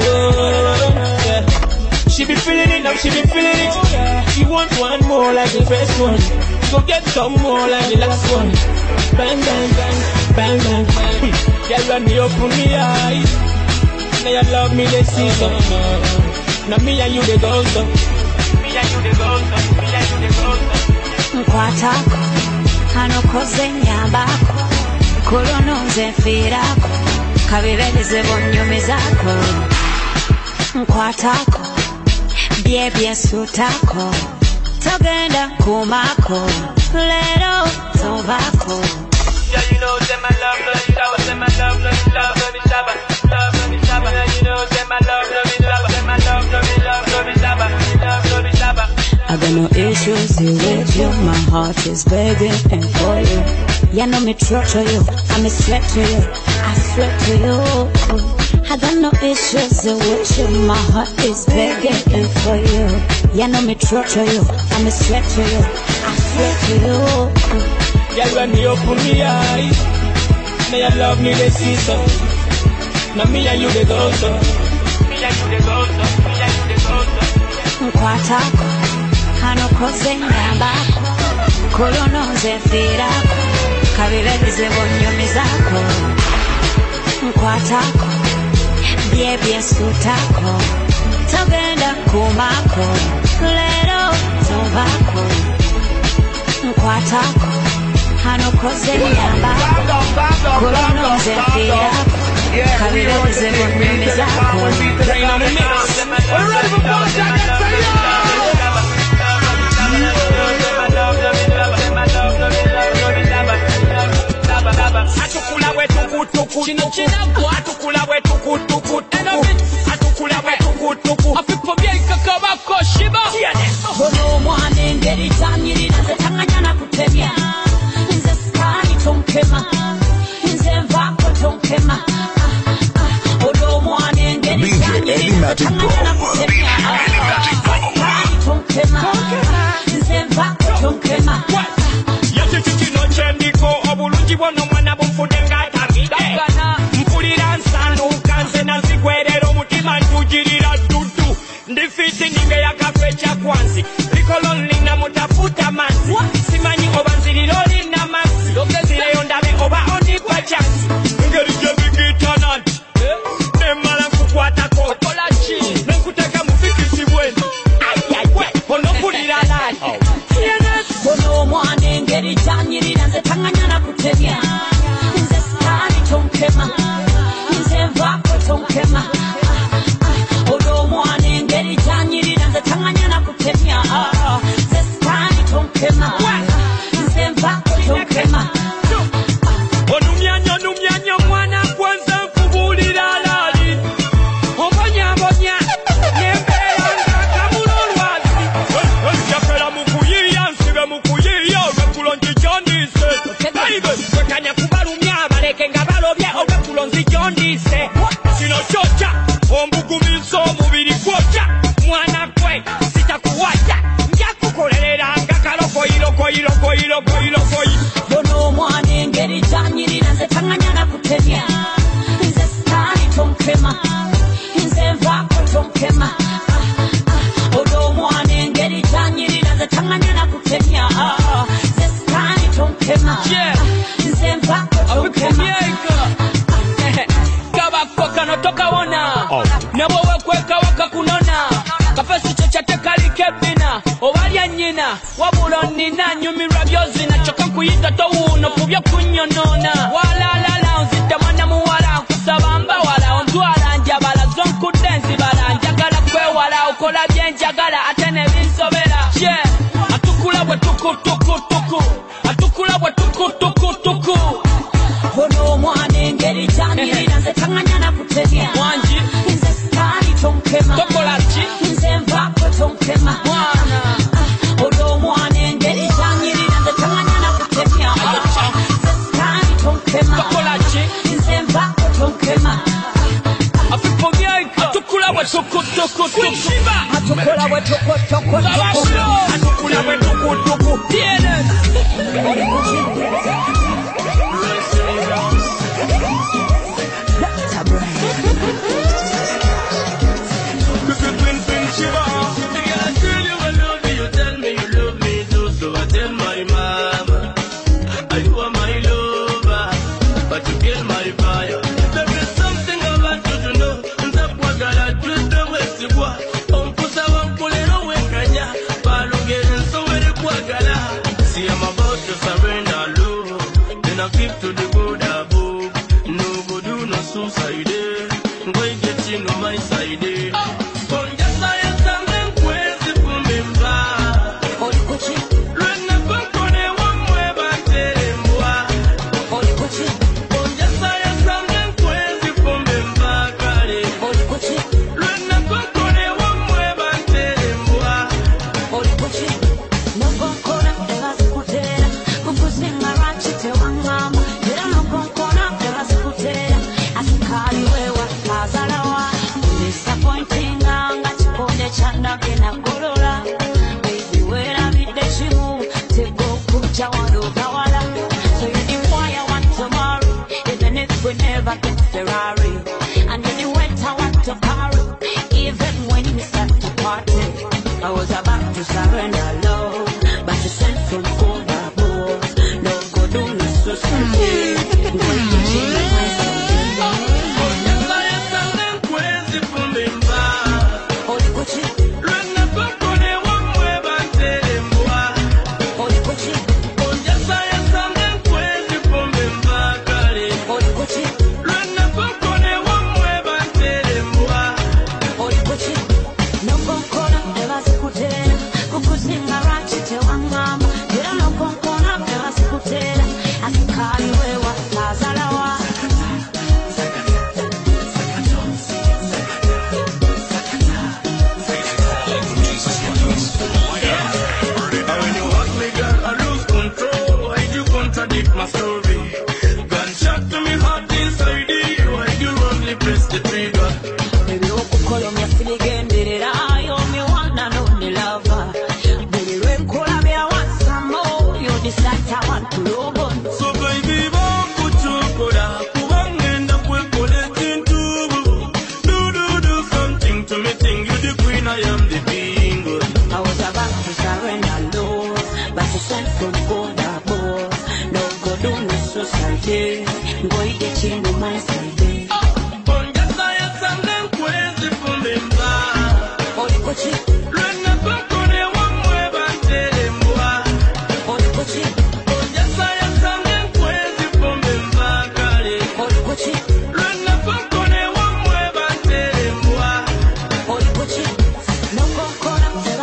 Yeah. She be feeling it now, she be feeling it. She want one more like the first one. Go get some more like the last one. Bang, bang, bang, bang, bang, bang. Girl, when me open me eyes, now you love me, they see some. Now me and you, they go so. Me and you, they go so. Me and you, they go so. Nkwatako, hano koze nyambako, kulono zefirako, kabibegeze bonyomezako. Nkwatako, byebye sutako, togenda kumako, lero zovako. Yeah, you know, say my love, no shower, say my love, no love, no me shabba, love, no me shabba. Yeah, you know, say my love, no me shabba, say my love, no me love, no me shabba, love, no me shabba. I got no issues here with you, my heart is begging for you. Yeah, no me torture you, I'm a sweat to you, I sweat to you. I got no issues with you, my heart is begging for you. Yeah, no me torture you, I'm a sweat to you, I sweat to you. Yeah, when you open me eyes, now you love me, they see so. Now me and you, they go so. Me and you, they go so. Me and you, they go so. Nkwatako, hano koze nyambako, kulono zefirako, kabibegeze bonyomezako. Nkwatako, byebye sutako, togenda kumako, lero zovako. Nkwatako, hano koze nyambako, kulono zefirako, kabibegeze bonyomezako. We're ready for boss, I can say atukula wetukutuku atukula wetukutuku atukula wetukutuku afipo byekakabako shiba ono omwana engeri tanyirira nze tanganya kutemya nze sitaani tonkema nze nvaako tonkema ono omwana engeri tanyirira nze tanganya kutemya sitaani tonkema kwecha kwanzi likoloni na mutafuta manzi simanyi obanzililo lina manzi sireyo ndabe oba oni kwa chanzi ngeri jebikita nanti nemala kukwatako nekuteka mufikisi bweni onokulira nani Bono omwana engeri gyanyirira nze tanganya kutemya nze sitaani tonkema nze nvaako tonkema ono omwana engeri gyanyirira nze tanganya kutemya nze sitaani tonkema nze nvaako tonkema onumyanyo mwana kwanza nkubuulira alaali obonyabonya nembeera ng'akamula olwazi jakala mukuyiiya nsibe mukuyiiya olw'eggulo nzijondiise kwekanya kubalumya abaleke nga balobye olw'eggulo nzijondiise kino kyokya ombugumiza omubiri gwokya mwana gwe sitakuwajja njakukolereranga kalokoyirokoyirokoyirokoyirokoyi bono omwana engeri gyanyirira nze tanganya kutemya nze sitaani tonkema nze nvaako tonkema ono omwana engeri gyanyirira nze tanganya kutemya nze sitaani tonkema nze nvaako tonkema kabako kano tokawona nabwe wekweka wakakunona kafesi kyo kyatekalika ebbina obalya nnyina wabula nnina nyumirwa byozina kyokka nkuyita towuuno ku byokunyonoona walalala onzidde mwana muwala nkusaba mbawala ontwala njabala zonkudde nzibala njagala kwewala okola byenjagala ate nebinsobera atukula bwe tukutukutuku atukula bwe tukutukutuku bono omwana engeri gyanyirira nze tanganya kutemya wangi nze sitaani tonkema tokola ki nze nvaako tonkema ono omwana engeri gyanyirira nze tanganya kutemya nze sitaani tonkema tokola ki nze nvaako tonkema afipomyaika atukula bwe tukutukutuku atukula bwe tukutukutuku atukula bwe tukutuku See, I'm about to surrender low. Then I keep to the good above. No go do no suicide. Go get you on my side. Con ya saya también puede kumimba. Luena con kone wamwe baterembwa. Con ya saya también puede kumimba kare. Luena con kone wamwe baterembwa. nogonkona tebazikutera kukusinga lwaki tewangamba era nogonkona tebazikutera asikaliwewa azalawa disappointinga nga kikonde kyandage nagolola baby weerabidde kimu tegokujja walogawala so you knew why I want tomorrow even if we never get Ferrari and you knew what I want to carry even when we start to party I was about to surrender low, but you sent from overboard. No go do no society. Going to change my soul. Con ya saya también puede kumimba. Holy Gucci, Luena con kone wamwe baterembwa. Holy Gucci, Con ya saya también puede kumimba kare. Holy Gucci, Luena con kone wamwe baterembwa. Holy Gucci. No gonkona tebazikutera kukusinga lwaki tewangamba era no gonkona tebazikutera asikaliwewa azalawa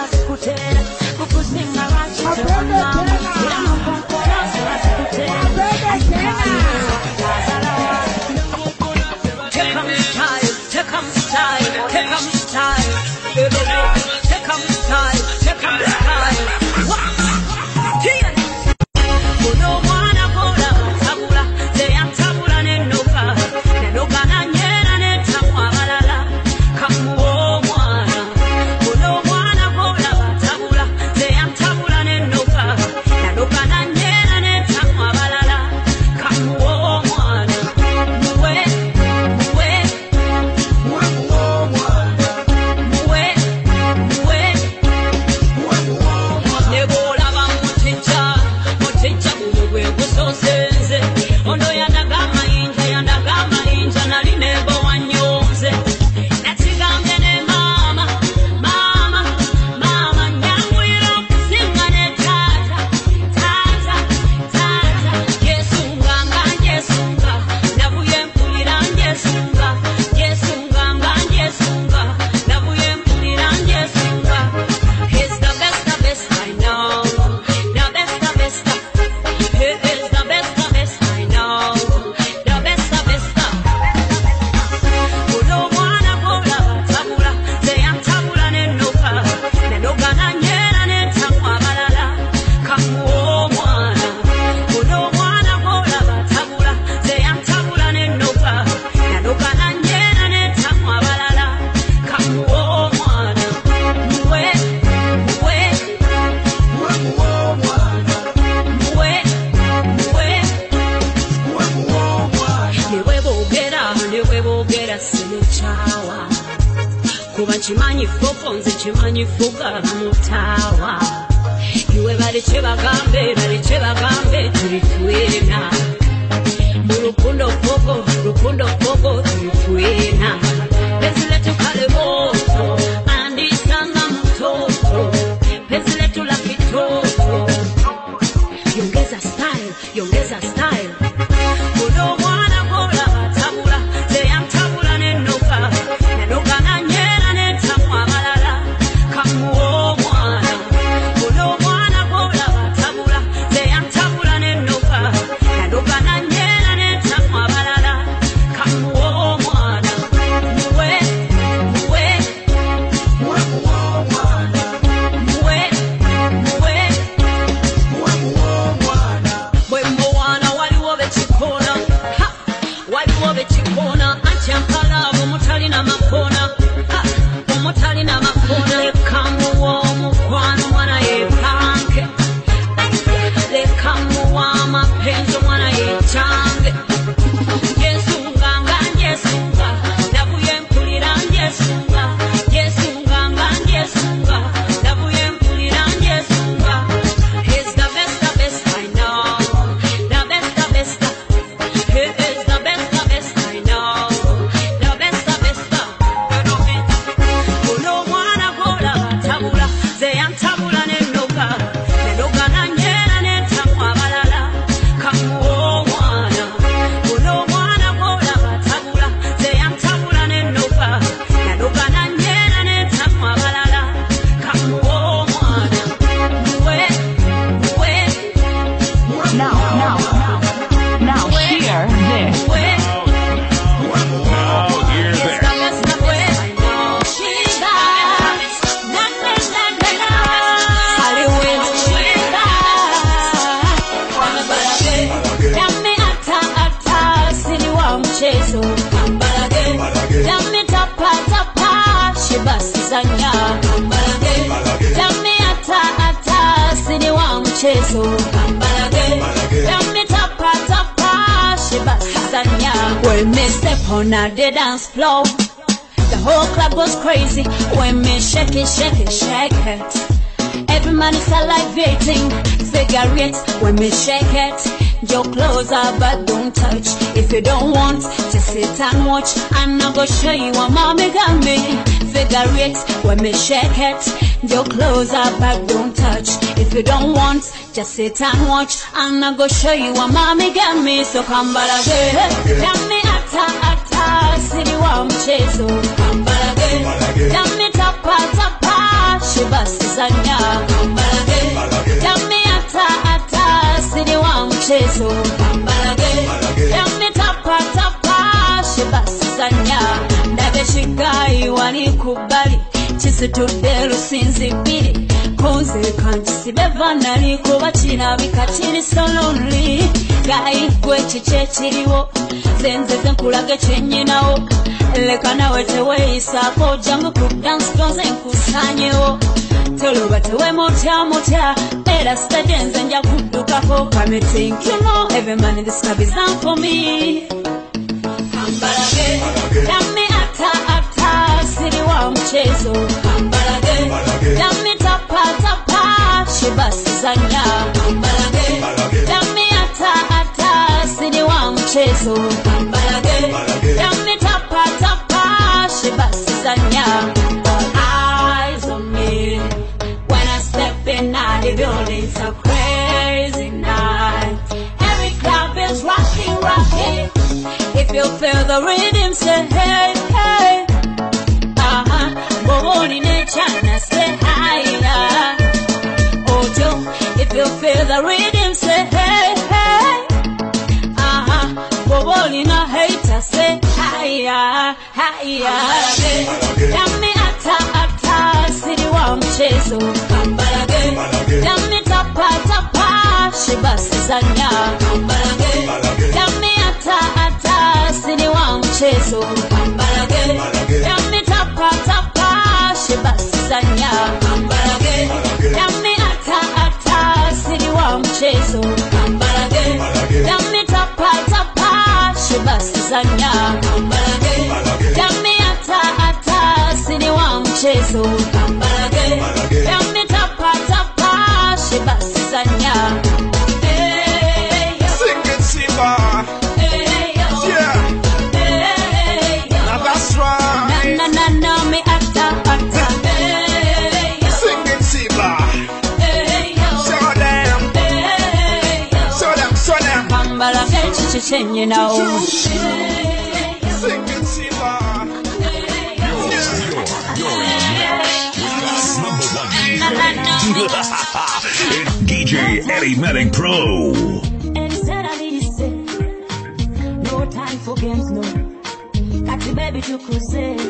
sikutera kukuzinga wachitona ila mkonkolo sikutera Take 'em style, take 'em style, take 'em style, take 'em style, take 'em style. Here. Uno mwana kola tabula, zeya tabula nenoka, nenoka na nyera netamwa balala, kamuo mwana. Uno mwana kola tabula, zeya tabula nenoka, nenoka na nyera netamwa balala, kamuo mwana. Ondo yandagama inja nali nebo wanyonze natigambye ne mama nyamwira okusinga ne tata yesunga nabuye mpulira njesunga nabuye mpulira njesunga he's the best I know the best he is the best I know the best uno mwana kola tabula zeya tabula nenoka na nyera netamwa balala kamuo mwana uno mwana kola tabula zeya tabula nenoka na nyera netamwa balala kamuo mwana Niwebogera sinuchawa kuba chimanyi foko nze chimanyi fuga mutawa iwe bali chebagambe tuli twena mu rukundo foko tuli twena penzi letu kale moto andisanga mtoto penzi letu la kitoto yongeza style uno mwana kola tabula zeya tabula nenoka na nyera netamwa balala kamuo mwana uno mwana kola tabula zeya tabula nenoka na nyera netamwa balala kamuo mwana Chikona achampala omutalina makona omutalina makona lekamuwa omukwano mwana yepange lekamuwa amapenzi mwana yechange yesunga nabuye mpulira njesunga nabuye mpulira njesunga he's the best I know the best he is the best I know the best uno mwana kola tabula zeya tabula nenoka na nyera netamwa balala kamuo mwana uno mwana kola tabula zeya tabula nenoka na nyera netamwa balala kamuo mwana Now hear this. Dami tapa shibasizanya Dami ata sini wa mchezo Dami tapa shibasizanya When me step on the dance floor the whole club goes crazy when me shake it every man is salivating figure it when me shake it your clothes are but don't touch if you don't want just sit and watch and I'm gonna show you what mommy got me figure it when me shake it your clothes are but don't touch if you don't want just sit and watch and I'm gonna show you what mommy got me so come balage dami ata sini wa mchezo come balage dami tapa shibasizanya kambalage Yami ata siri wa mchezo kambalage Yami tapa shibasizanya Ndabe shigai wanikubali Chisitude lusinzi bili Konze kanji sibeva nali kuba kirabika kiri so lonely Gai gwe kiche kiriwo Zenze zenkulage kyenyinawo Leka nawe teweyisaako jangu ku dance gonze nkusanyewo Toluba tewe motya Era stage nze nja kuddukako Come think you know every man in this club is down for me Kambalage Yami ata siri wa mchezo Kambalage Yami tapa shibasizanya Kambalage Yami ata siri wa mchezo Kambalage Yami tapa shibasizanya All eyes on me when I step in the building. It's a crazy night. Every club is rocking. If you feel the rhythm, say hey, hey. Go on in a China, say higher. Oh, Joe, if you feel the rhythm, say hey, hey. Go on in a hater, say higher, higher. Yami ata siri wa mchezo kambalage Yami tapa shibasizanya kambalage Yami ata siri wa mchezo kambalage Yami tapa shibasizanya kambalage Yami ata siri wa mchezo kambalage Yami tapa shibasizanya kambalage Yami ata siri wa mchezo kambalage Yami tapa shibasizanya Sing it, Siva. Yeah. Now that's right. Na me ata Sing it, Siva. Show them. kambalage chichichenye nao Sing it, Siva. It's DJ Eddie Pro. And said I need to say no time for games, no. Got the baby to crusade.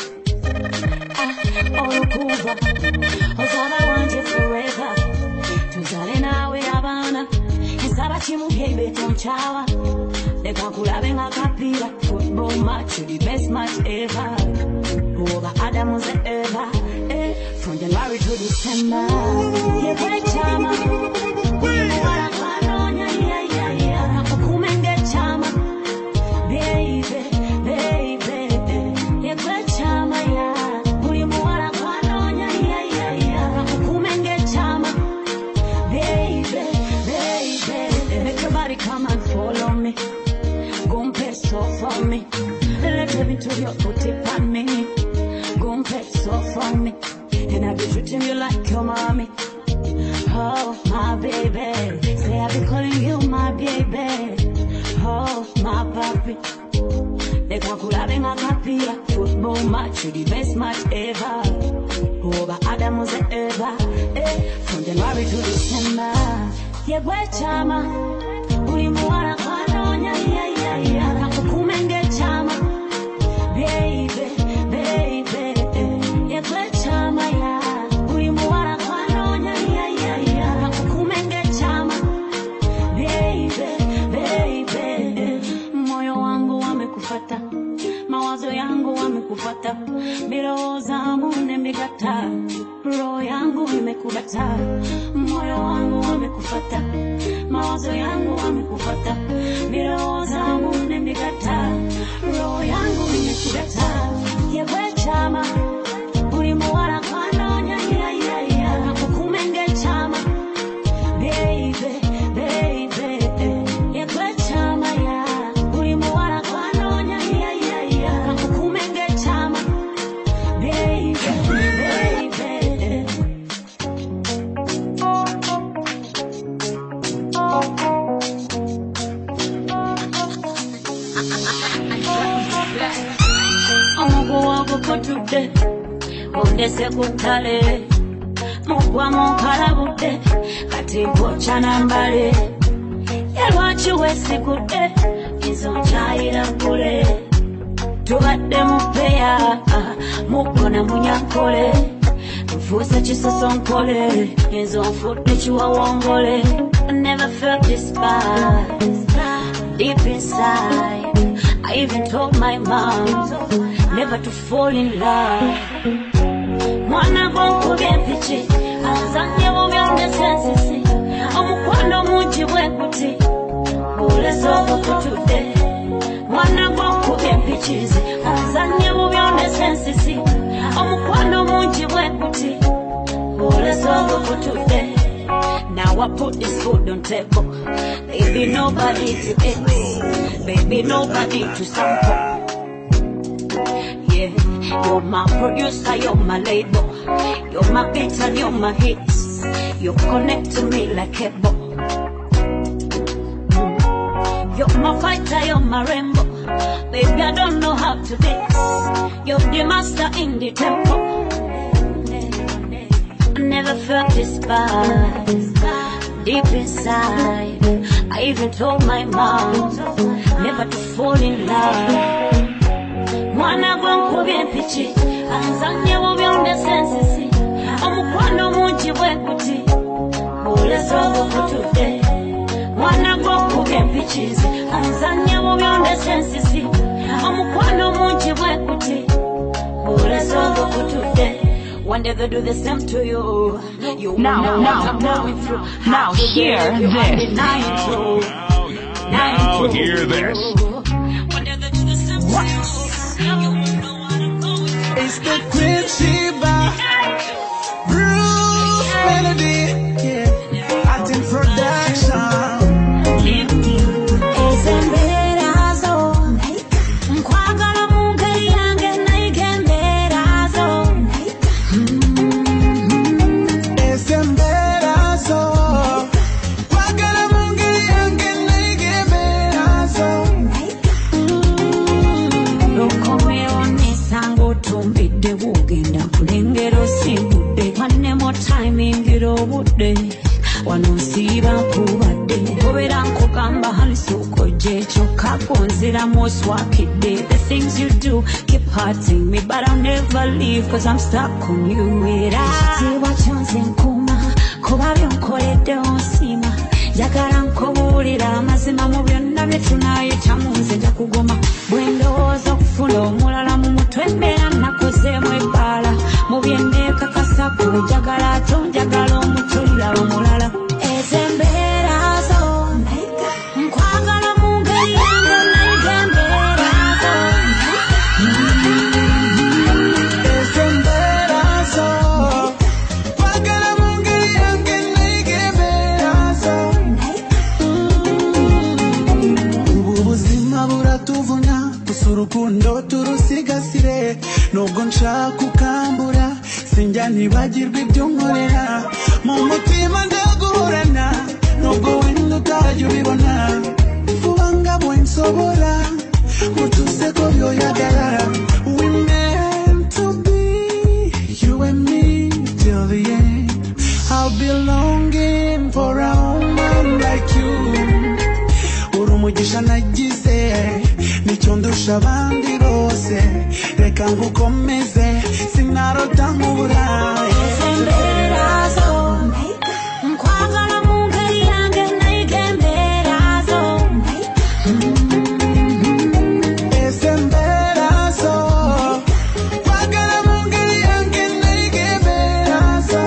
All Cuba, Osana want you forever. Tuzale nawe abana, insaba chimuhebe tonchawa. Leka kulabenga kapira, football match, the best match ever. Over Adams ever, from January to December. Yeah, great chama. We wanna kanonya, yeah. Kumenge chama, baby. Yeah, great chama, yeah. We wanna kanonya, yeah. Kumenge chama, baby. Make your body come and follow me. Go press off for me. Let me to your booty pan me. Go press off for me. And I be treating you like your mommy. Oh, my baby. Say I be calling you my baby. Oh, my papi. They can call a capilla. Football match, the best match ever. Over Adams ever. From January to December. Yeah, boy, chama. Ulimuara kanonya, yeah. Kumenge chama. Baby. Yeah, boy, chama, yeah. Ulimuara kanonya, yeah. Kumenge chama. Baby. Moyo wangu wamekufata. Mawazo yangu wamekufata. Bilo zangu nemigata. Roho yangu imekubata. Moyo wangu wamekufata. Mawazo yangu wamekufata. Bilo zangu nemigata. Roho yangu imekubata. Yewe chama. Ulimuara kanonya, yeah. Kukumenge chama. Baby. Yewe chama, yeah. Ulimuara kanonya, yeah. Kukumenge chama. Baby. Omugu wangu kotude ondese kutale mugwa munkalabude kati mpocha nambale yalwaki wesigudde nzo nkyayira kule tubadde mupeya mugona munyankole nfuuse kisosonkole nzo nfudde kiwawongole I never felt this bad deep inside. I even told my mom never to fall in love. Mwana gwonkubye empiki azanye bubyonde sensisi omukwano mungi bwe guti bulesa obukutudde. Mwana gwonkubye empiki azanye bubyonde sensisi omukwano mungi bwe guti bulesa obukutudde. Now I put this food on table. Baby, nobody to eat. Baby, nobody to sample. Yeah, you're my producer, you're my label. You're my beats and you're my hits. You connect to me like cable. You're my fighter, you're my rainbow. Baby, I don't know how to dance. You're the master in the tempo. I never felt this bad deep inside. I even told my mom never to fall in love. Mwana gwonkubye empiki azanye bubyonde sensisi omukwano mungi bwe guti bulesa obukutudde. Mwana gwonkubye empiki azanye bubyonde sensisi omukwano mungi bwe guti bulesa obukutudde. One day they do the same to you. You Now, know what I'm going through. now hear this. Now hear this. One day they do the same to you. You know what I'm going through. It's the Queen Sheba, Bruce Melody, yeah, acting production. Wanonsiba kubadde obera nkugamba halisuko jecho kakonzira moswakidde. The things you do keep hurting me, but I'll never leave cause I'm stuck on you. Ekitiibwa kyonze nkuma kuba byonkoledde onsima njagala nkubuulira amazima mu byonna bye tunayitamu nze nja kugoma bwe ndowooza okufuna omulala mu mutwe mbeera nakozeemu ebbaala mu bye nneekakasa ku njagala ate onjagala omutulira omulala. Ezo embeera zo nkwagala mu ngeri yange nayiga embeera zo. Ezo embeera zo nkwagala mu ngeri yange nayiga embeera zo. Ubu buzima buratuvunya gusa urukundo turusigasire nubwo nshaka ukambura sinjya ntibagirwa ibyo nkorera mu mutima ndaguhorana nubwo wenda utajya ubibona vuba ngabo nsobora mutuseko byoyagarara. We meant to be you and me till the end. I'll be longing for a woman like you. Urumugisha nagize nicyo ndusha abandi bose reka ngukomeze sinarota nkubura. Embeera zo nkwagala mu ngeri yange nayiga embeera zo. Ezo embeera zo nkwagala mu ngeri yange nayiga embeera zo.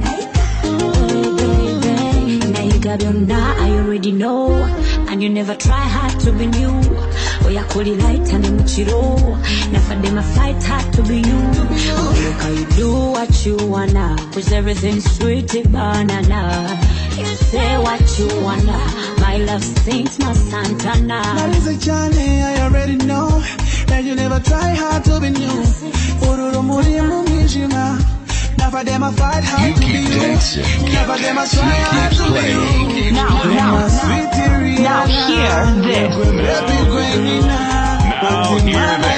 Nayiga byonna I already know and you never try hard to be new. Oyakuliraita ne mukiro nafadde my fight hard to be you. Look how you do what you wanna cause everything's sweet banana. You say what you wanna, my love sings my Santana. That is a journey I already know that you never try hard to be new. Ururu muri mu mwijima never them I fight hard to be you. Never them I try hard to be you. Now hear this. Now hear this.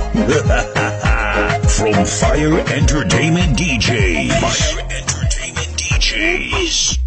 From Fire Entertainment DJs. Fire Entertainment DJs.